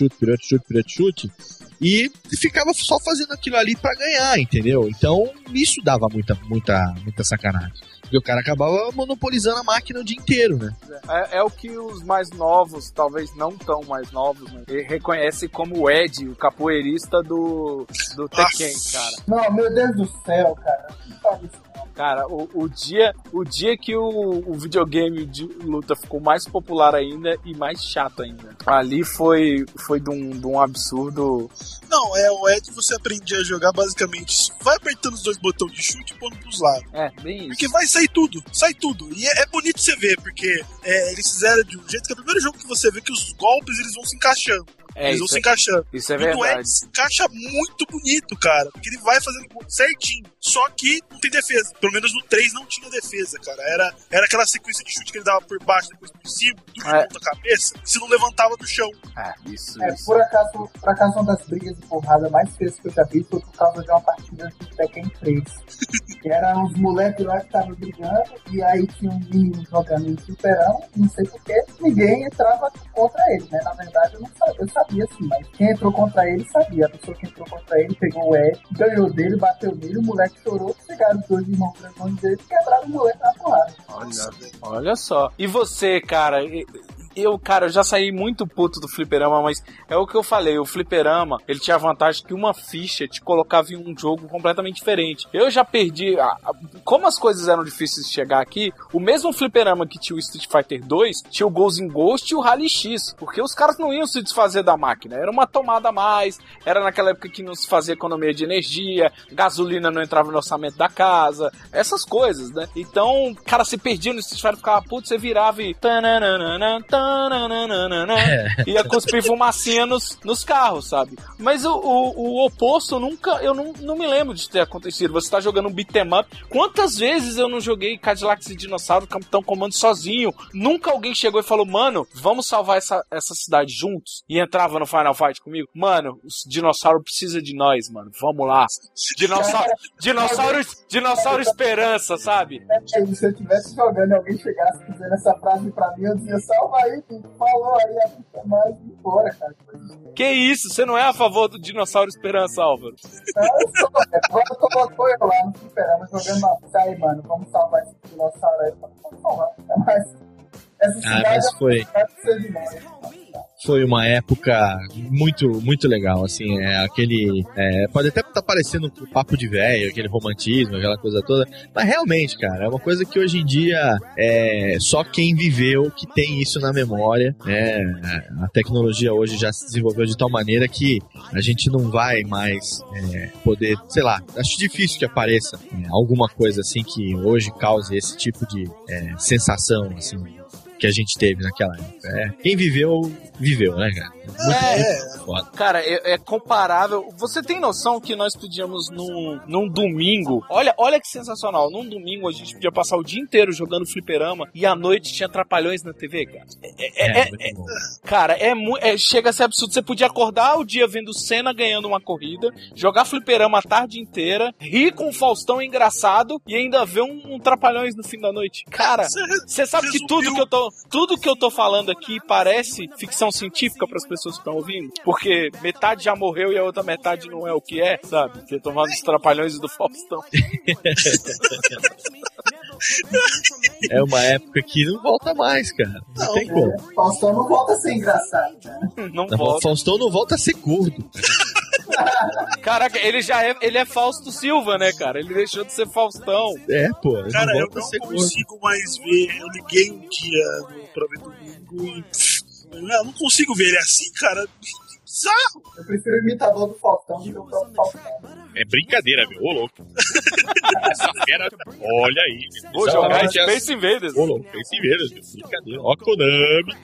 e ficava só fazendo aquilo ali pra ganhar, entendeu? Então isso dava muita sacanagem. Porque o cara acabava monopolizando a máquina o dia inteiro, né? É o que os mais novos, talvez não tão mais novos, né, reconhecem como o Ed, o capoeirista do Tekken, cara. Não, meu Deus do céu, cara. Não faz isso. Cara, o dia que o videogame de luta ficou mais popular ainda e mais chato ainda. Ali foi de um absurdo. Não, o Ed você aprendia a jogar basicamente. Vai apertando os dois botões de chute e pondo pros lados. Bem isso. Porque vai sair tudo. E é bonito você ver, porque eles fizeram de um jeito que é o primeiro jogo que você vê que os golpes eles vão se encaixando. Eles vão se encaixando. Isso é verdade. O verdade. Ed se encaixa muito bonito, cara. Porque ele vai fazendo certinho. Só que não tem defesa. Pelo menos no 3 não tinha defesa, cara. Era aquela sequência de chute que ele dava por baixo, depois por cima, do ponta cabeça, que se não levantava do chão. Isso. Por acaso uma das brigas de porrada mais feias que eu já vi foi por causa de uma partida de Tekken 3. Que eram uns moleques lá que estavam brigando, e aí tinha um menino jogando em fliperão, não sei porquê, ninguém entrava contra ele, né? Na verdade, eu sabia sim, mas quem entrou contra ele sabia. A pessoa que entrou contra ele pegou o Ed, ganhou dele, bateu nele, o moleque chorou, chegaram os dois irmãos grandões dele e quebraram o moleque na porrada. Olha só. E você, cara... Eu já saí muito puto do fliperama, mas é o que eu falei, o fliperama, ele tinha a vantagem que uma ficha te colocava em um jogo completamente diferente. Eu já perdi, como as coisas eram difíceis de chegar aqui, o mesmo fliperama que tinha o Street Fighter 2, tinha o Ghost in Ghost e o Rally X, porque os caras não iam se desfazer da máquina, era uma tomada a mais, era naquela época que não se fazia economia de energia, gasolina não entrava no orçamento da casa, essas coisas, né? Então, cara, você perdia no Street Fighter, ficava puto, você virava e... ia cuspir fumacinha nos carros, sabe? Mas o oposto, eu não me lembro de ter acontecido. Você tá jogando um beat'em up. Quantas vezes eu não joguei Cadillacs e Dinossauro, Capitão Comando sozinho? Nunca alguém chegou e falou, mano, vamos salvar essa cidade juntos? E entrava no Final Fight comigo. Mano, os dinossauros precisam de nós, mano. Vamos lá. Dinossauro esperança, sabe? Se eu estivesse jogando e alguém chegasse dizendo essa frase pra mim, eu dizia, salva aí, falou aí, a mais e embora, cara. Que isso? Você não é a favor do Dinossauro Esperança, Álvaro? Não, eu sou, quando colocou eu lá no fliperama jogando uma sai, mano, vamos salvar esse dinossauro aí. Vamos salvar. Mas essa cidade foi... vai ser demais. Foi uma época muito, muito legal, assim, pode até estar parecendo um papo de velho, aquele romantismo, aquela coisa toda, mas realmente, cara, é uma coisa que hoje em dia só quem viveu que tem isso na memória, né? A tecnologia hoje já se desenvolveu de tal maneira que a gente não vai mais poder, sei lá, acho difícil que apareça alguma coisa assim que hoje cause esse tipo de sensação, assim, que a gente teve naquela época. Quem viveu, né, cara? Muito foda. Cara, é comparável. Você tem noção que nós podíamos num domingo, olha que sensacional, num domingo a gente podia passar o dia inteiro jogando fliperama e à noite tinha Trapalhões na TV, cara. Cara, chega a ser absurdo. Você podia acordar o dia vendo Senna ganhando uma corrida, jogar fliperama a tarde inteira, rir com o Faustão engraçado e ainda ver um Trapalhões no fim da noite. Cara, você sabe que tudo que eu tô falando aqui parece ficção científica para as pessoas que estão ouvindo, porque metade já morreu e a outra metade não é o que é, sabe? Que é tomando os Trapalhões do Faustão. É uma época que não volta mais, cara. Não tem como. Faustão não volta a ser engraçado, né? Não volta. Faustão não volta a ser gordo. Caraca, ele é Fausto Silva, né, cara? Ele deixou de ser Faustão. Pô. Cara, eu não consigo mais ver. Eu liguei um dia pra ver domingo e... Eu não consigo ver ele assim, cara. Bizarro. Eu prefiro o imitador do Faustão do que o próprio Faustão. É brincadeira, meu. Ô, louco. Essa fera, olha aí. Vou jogar Space Invaders. Ô, louco, Space Invaders, meu. Brincadeira. Ó, Konami.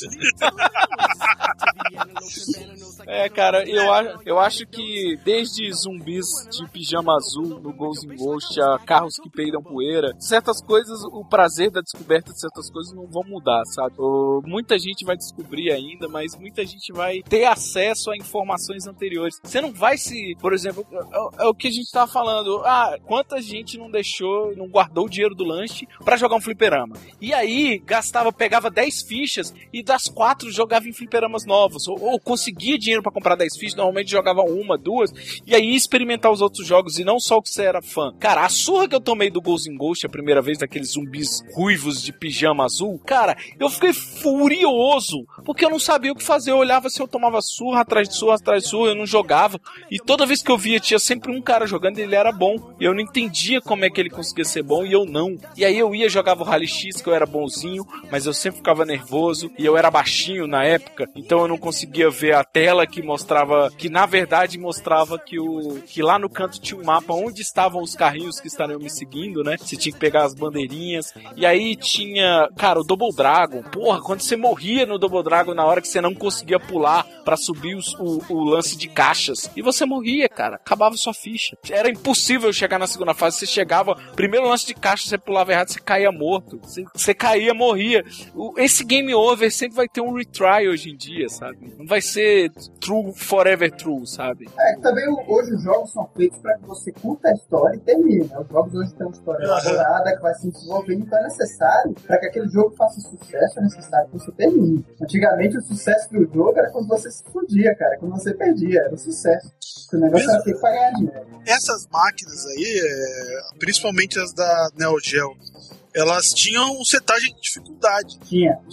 Cara, eu acho que desde zumbis de pijama azul no Ghost in Ghost a carros que peidam poeira, certas coisas, o prazer da descoberta de certas coisas não vão mudar, sabe? Muita gente vai descobrir ainda, mas muita gente vai ter acesso a informações anteriores. Você não vai por exemplo, é o que a gente tava falando, quanta gente não guardou o dinheiro do lanche pra jogar um fliperama. E aí, pegava 10 fichas e das 4 jogava em fliperamas novos, ou conseguia dinheiro pra comprar 10 fichas, normalmente jogava 1, 2, e aí ia experimentar os outros jogos, e não só o que você era fã. Cara, a surra que eu tomei do Ghost in Ghost a primeira vez, daqueles zumbis ruivos de pijama azul, cara, eu fiquei furioso, porque eu não sabia o que fazer, eu olhava se eu tomava surra atrás de surra, eu não jogava, e toda vez que eu via, tinha sempre um cara jogando e ele era bom, e eu não entendia como é que ele conseguia ser bom, e eu não. E aí eu jogava o Rally X, que eu era bonzinho, mas eu sempre ficava nervoso, e eu era baixinho na época, então eu não conseguia ver a tela que mostrava, que na verdade mostrava que lá no canto tinha um mapa onde estavam os carrinhos que estariam me seguindo, né? Você tinha que pegar as bandeirinhas, e aí tinha, cara, o Double Dragon. Porra, quando você morria no Double Dragon na hora que você não conseguia pular pra subir o lance de caixas, e você morria, cara, acabava sua ficha. Era impossível chegar na segunda fase, você chegava, primeiro lance de caixa, você pulava errado, você caía morto. Você caía, morria. Esse game over sempre vai ter um retry hoje em dia, sabe? Não vai ser true, forever true, sabe? Também hoje os jogos são feitos para que você curta a história e termine, né? Os jogos hoje têm uma história elaborada que vai se desenvolvendo, então é necessário, para que aquele jogo faça sucesso, é necessário que você termine. Antigamente o sucesso do jogo era quando você se explodia, cara, quando você perdia, era o sucesso. O negócio era feito para ganhar dinheiro. Essas máquinas aí, principalmente as da Neo Geo, elas tinham setagem de dificuldade no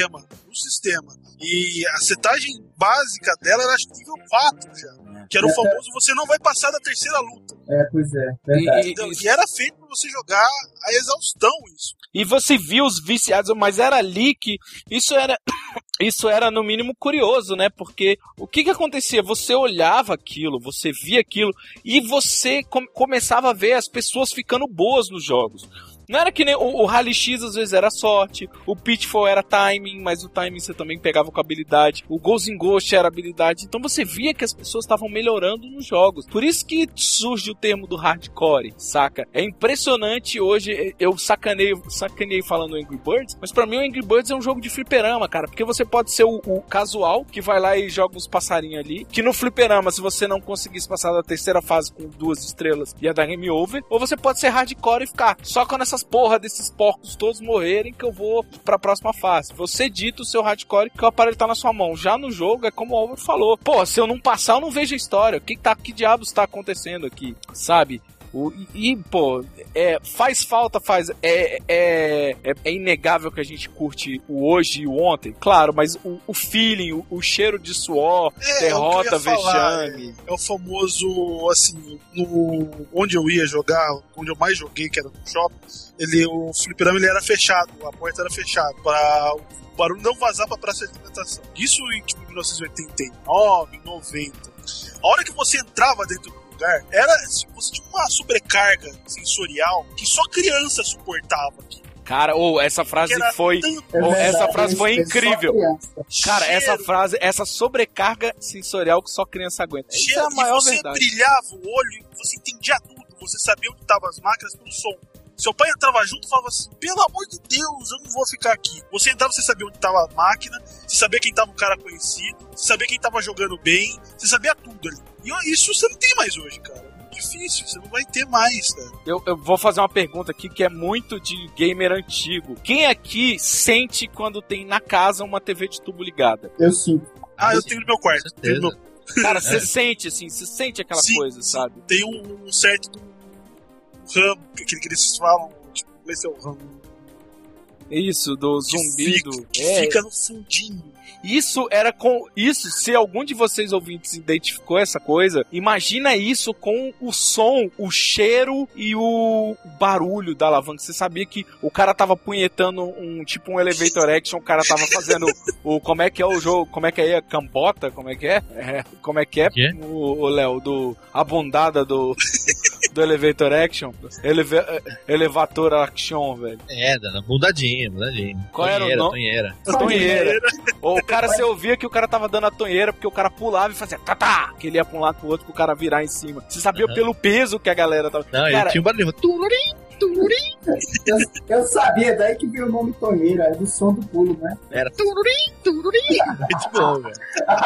sistema. E a setagem básica dela era acho que nível 4 já. Que era o famoso, você não vai passar da terceira luta. Pois é, verdade. E era feito pra você jogar a exaustão isso. E você viu os viciados, mas era ali que isso era no mínimo curioso, né? Porque o que acontecia? Você olhava aquilo, você via aquilo e você começava a ver as pessoas ficando boas nos jogos. Não era que nem o Rally X às vezes era sorte, o Pitfall era timing, mas o timing você também pegava com habilidade, o Ghost in Ghost era habilidade, então você via que as pessoas estavam melhorando nos jogos. Por isso que surge o termo do hardcore, saca? É impressionante hoje, eu sacanei falando Angry Birds, mas pra mim o Angry Birds é um jogo de fliperama, cara, porque você pode ser o casual, que vai lá e joga uns passarinhos ali, que no fliperama, se você não conseguisse passar da terceira fase com 2 estrelas, ia dar game over, ou você pode ser hardcore e ficar só quando essas porra desses porcos todos morrerem que eu vou pra próxima fase. Você dita o seu hardcore que o aparelho tá na sua mão. Já no jogo é como o Álvaro falou. Pô, se eu não passar eu não vejo a história. Que diabos tá acontecendo aqui? Sabe? Faz falta, é inegável que a gente curte o hoje e o ontem, claro, mas o feeling, o cheiro de suor, derrota, vexame. É o famoso, assim, onde eu ia jogar, onde eu mais joguei, que era no shopping, o fliperama ele era fechado, a porta era fechada, para o barulho não vazar pra praça de alimentação. Isso em 1989, 90. A hora que você entrava dentro do lugar, você tinha uma sobrecarga sensorial que só criança suportava aqui. Cara, essa frase foi incrível. Cara, essa sobrecarga sensorial que só criança aguenta. Isso é a maior verdade. Você brilhava o olho e você entendia tudo. Você sabia onde estavam as máquinas pelo som. Seu pai entrava junto e falava assim, pelo amor de Deus, eu não vou ficar aqui. Você entrava, você sabia onde estava a máquina, você sabia quem estava um cara conhecido, você sabia quem estava jogando bem, você sabia tudo ali. E isso você não tem mais hoje, cara. É muito difícil, você não vai ter mais, cara. Eu vou fazer uma pergunta aqui que é muito de gamer antigo. Quem aqui sente quando tem na casa uma TV de tubo ligada? Eu sinto. Eu tenho no meu quarto. Cara, você sente aquela coisa, sabe? Tem um certo ramo, que eles falam, tipo, esse é o ramo. Isso, do zumbi. Que fica no fundinho. Isso, se algum de vocês ouvintes identificou essa coisa, imagina isso com o som, o cheiro e o barulho da alavanca. Você sabia que o cara tava punhetando um elevator action, o cara tava fazendo como é que é o jogo, como é que é a cambota, como é que é? Como é que é? O Léo, a bundada do elevator action, elevator action, velho. Da bundadinha. Qual era o nome? Tonheira. O cara, você ouvia que o cara tava dando a tonheira porque o cara pulava e fazia tá, que ele ia pra um lado pro outro pro cara virar em cima. Você sabia pelo peso que a galera tava... Não, ele tinha um barulho, tururim. Eu sabia, daí que veio o nome tonheira, é do som do pulo, né? Era tururim. Muito bom, velho.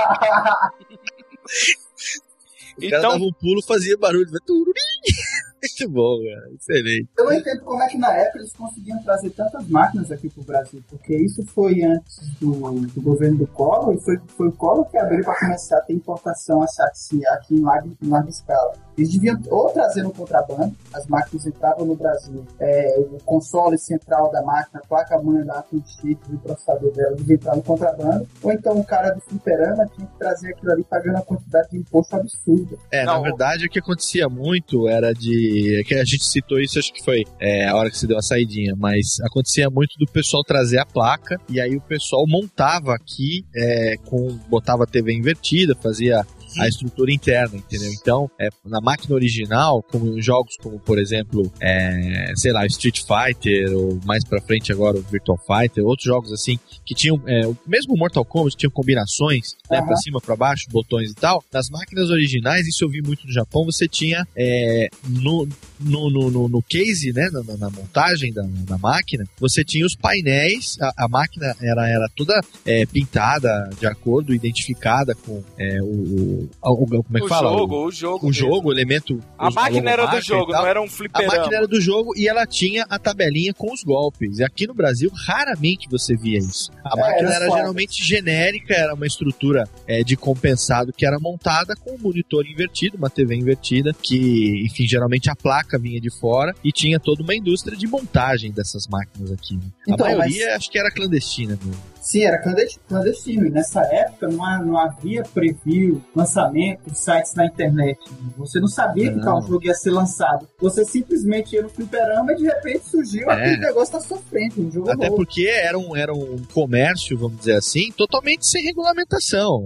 O cara dava um pulo, fazia barulho, tururim. Muito bom, cara. Excelente. Eu não entendo como é que na época eles conseguiam trazer tantas máquinas aqui pro Brasil, porque isso foi antes do governo do Collor, e foi o Collor que abriu para começar a ter importação aqui em larga escala. Eles deviam ou trazer no contrabando, as máquinas entravam no Brasil, o console central da máquina, a placa-mãe da com chip, o processador dela devia entrar no contrabando, ou então o cara do fliperama tinha que trazer aquilo ali pagando a quantidade de imposto absurda. Na verdade, o que acontecia muito era que a gente citou isso, acho que foi a hora que você deu a saidinha, mas acontecia muito do pessoal trazer a placa, e aí o pessoal montava aqui, botava a TV invertida, fazia a estrutura interna, entendeu? Então, na máquina original, como em jogos como, por exemplo, Street Fighter, ou mais pra frente agora o Virtua Fighter, outros jogos assim, que tinham, mesmo Mortal Kombat, tinham combinações, né, pra cima, pra baixo, botões e tal. Nas máquinas originais, isso eu vi muito no Japão, você tinha no case, né, na montagem da máquina, você tinha os painéis, a máquina era toda pintada de acordo, identificada com como é que fala? O jogo, o elemento. A máquina era do jogo, não era um fliperama. A máquina era do jogo e ela tinha a tabelinha com os golpes. E aqui no Brasil, raramente você via isso. A máquina era geralmente genérica, era uma estrutura de compensado que era montada com um monitor invertido, uma TV invertida, que, enfim, geralmente a placa vinha de fora e tinha toda uma indústria de montagem dessas máquinas aqui. Né? Então, a maioria acho que era clandestina mesmo. Sim, era clandestino. E nessa época não havia preview, lançamento, sites na internet. Você não sabia que tal jogo ia ser lançado. Você simplesmente ia no fliperama e de repente surgiu aquele negócio na sua frente, um jogo Até novo. porque era um comércio, vamos dizer assim, totalmente sem regulamentação.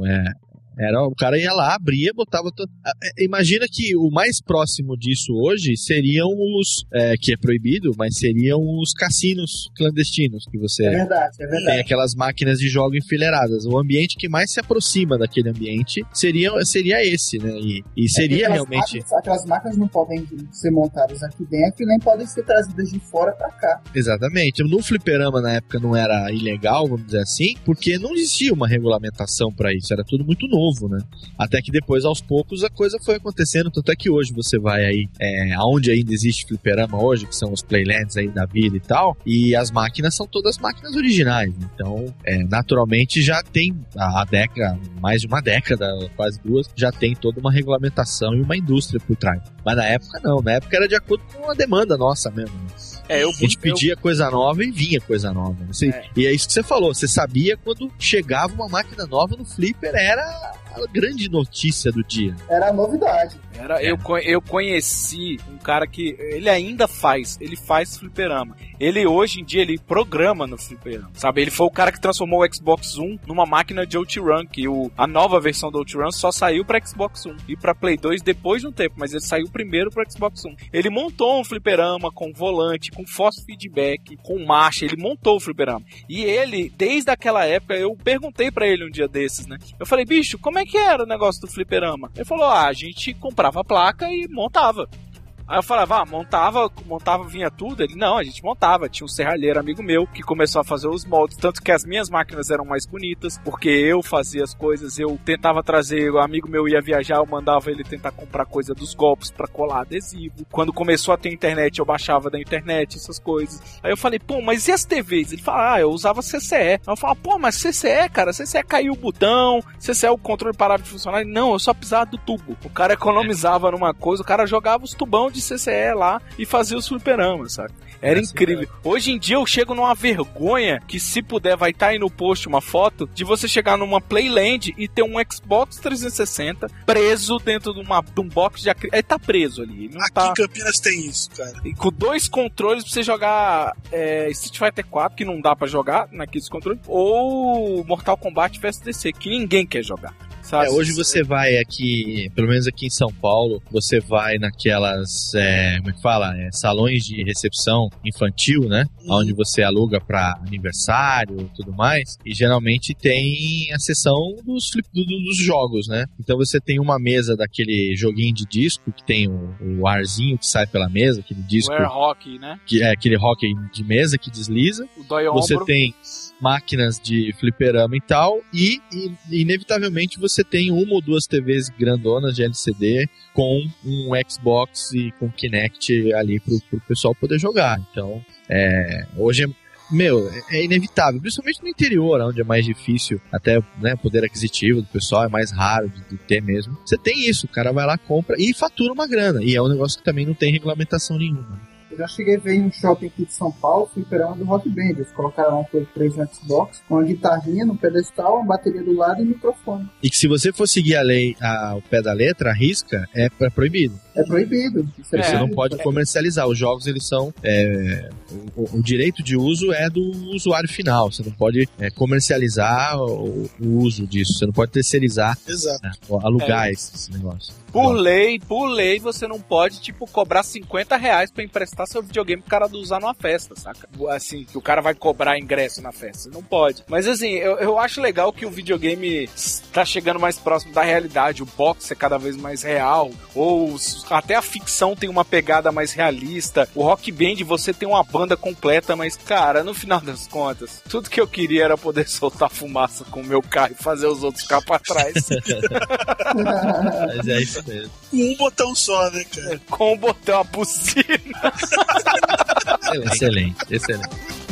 O cara ia lá, abria, botava... Imagina que o mais próximo disso hoje seriam os... que é proibido, mas seriam os cassinos clandestinos que você... É verdade. Tem aquelas máquinas de jogo enfileiradas. O ambiente que mais se aproxima daquele ambiente seria esse, né? E seria realmente... Aquelas máquinas não podem ser montadas aqui dentro e nem podem ser trazidas de fora pra cá. Exatamente. No fliperama, na época, não era ilegal, vamos dizer assim, porque não existia uma regulamentação pra isso. Era tudo muito novo. Né? Até que depois, aos poucos, a coisa foi acontecendo, tanto é que hoje você vai aí, aonde ainda existe fliperama hoje, que são os Playlands aí da vida e tal, e as máquinas são todas máquinas originais, então, naturalmente já tem mais de uma década, quase duas, já tem toda uma regulamentação e uma indústria por trás. Mas na época não, na época era de acordo com a demanda nossa mesmo. A gente pedia coisa nova e vinha coisa nova. E é isso que você falou, você sabia quando chegava uma máquina nova no flipper, era a grande notícia do dia. Era a novidade. Eu conheci um cara que ele ainda faz fliperama. Ele hoje em dia ele programa no fliperama, sabe? Ele foi o cara que transformou o Xbox One numa máquina de OutRun, que a nova versão do OutRun só saiu pra Xbox One e pra Play 2 depois de um tempo, mas ele saiu primeiro pro Xbox One. Ele montou um fliperama com volante, com force feedback, com marcha, ele montou o fliperama. E ele, desde aquela época, eu perguntei pra ele um dia desses, né? Eu falei, bicho, como é que era o negócio do fliperama? Ele falou, a gente comprava a placa e montava. Aí eu falava, montava, vinha tudo? Ele, não, a gente montava. Tinha um serralheiro amigo meu que começou a fazer os moldes, tanto que as minhas máquinas eram mais bonitas, porque eu fazia as coisas, eu tentava trazer, o amigo meu ia viajar, eu mandava ele tentar comprar coisa dos golpes pra colar adesivo. Quando começou a ter internet, eu baixava da internet, essas coisas. Aí eu falei, mas e as TVs? Ele fala, eu usava CCE. Aí eu falava, mas CCE, cara, CCE caiu o botão, CCE o controle parava de funcionar. Ele, não, eu só precisava do tubo. O cara economizava numa coisa, o cara jogava os tubão de CCE lá e fazia os fliperamas, sabe? Era incrível. Hoje em dia eu chego numa vergonha que, se puder, vai estar aí no post uma foto de você chegar numa Playland e ter um Xbox 360 preso dentro de um box de acrílico. Ele tá preso ali. Ele não aqui em Campinas tem isso, cara. E com 2 controles pra você jogar Street Fighter 4, que não dá pra jogar naqueles controles, ou Mortal Kombat vs DC, que ninguém quer jogar. Hoje você vai aqui, pelo menos aqui em São Paulo, você vai naquelas, como é que fala? Salões de recepção infantil, né? Onde você aluga pra aniversário e tudo mais. E geralmente tem a seção dos jogos, né? Então você tem uma mesa daquele joguinho de disco, que tem o arzinho que sai pela mesa, aquele disco... O air hockey, né? Que é aquele hockey de mesa que desliza. O dói você ombro. Tem máquinas de fliperama e tal, e inevitavelmente você tem 1 ou 2 TVs grandonas de LCD com um Xbox e com Kinect ali pro pessoal poder jogar. Então, hoje é inevitável, principalmente no interior, onde é mais difícil, até, né, poder aquisitivo do pessoal é mais raro de ter mesmo. Você tem isso, o cara vai lá, compra e fatura uma grana, e é um negócio que também não tem regulamentação nenhuma. Eu já cheguei a ver em um shopping aqui de São Paulo, fliperama do Rock Band. Eles colocaram uma Play 3 no Xbox, com uma guitarrinha no pedestal, uma bateria do lado e um microfone. E que, se você for seguir a lei ao pé da letra, a risca, é proibido. É proibido. Você não pode comercializar. Os jogos, eles são... o direito de uso é do usuário final. Você não pode comercializar o uso disso. Você não pode terceirizar, né, alugar esse negócio. Por lei, você não pode, cobrar R$50 pra emprestar seu videogame pro cara usar numa festa, saca? Assim, que o cara vai cobrar ingresso na festa. Não pode. Mas, assim, eu acho legal que o videogame tá chegando mais próximo da realidade. O boxe é cada vez mais real. Ou até a ficção tem uma pegada mais realista. O Rock Band, você tem uma banda completa, mas, cara, no final das contas, tudo que eu queria era poder soltar fumaça com o meu carro e fazer os outros ficar pra trás. Mas é isso mesmo. Com um botão só, né, cara? Com um botão, a buzina. Excelente.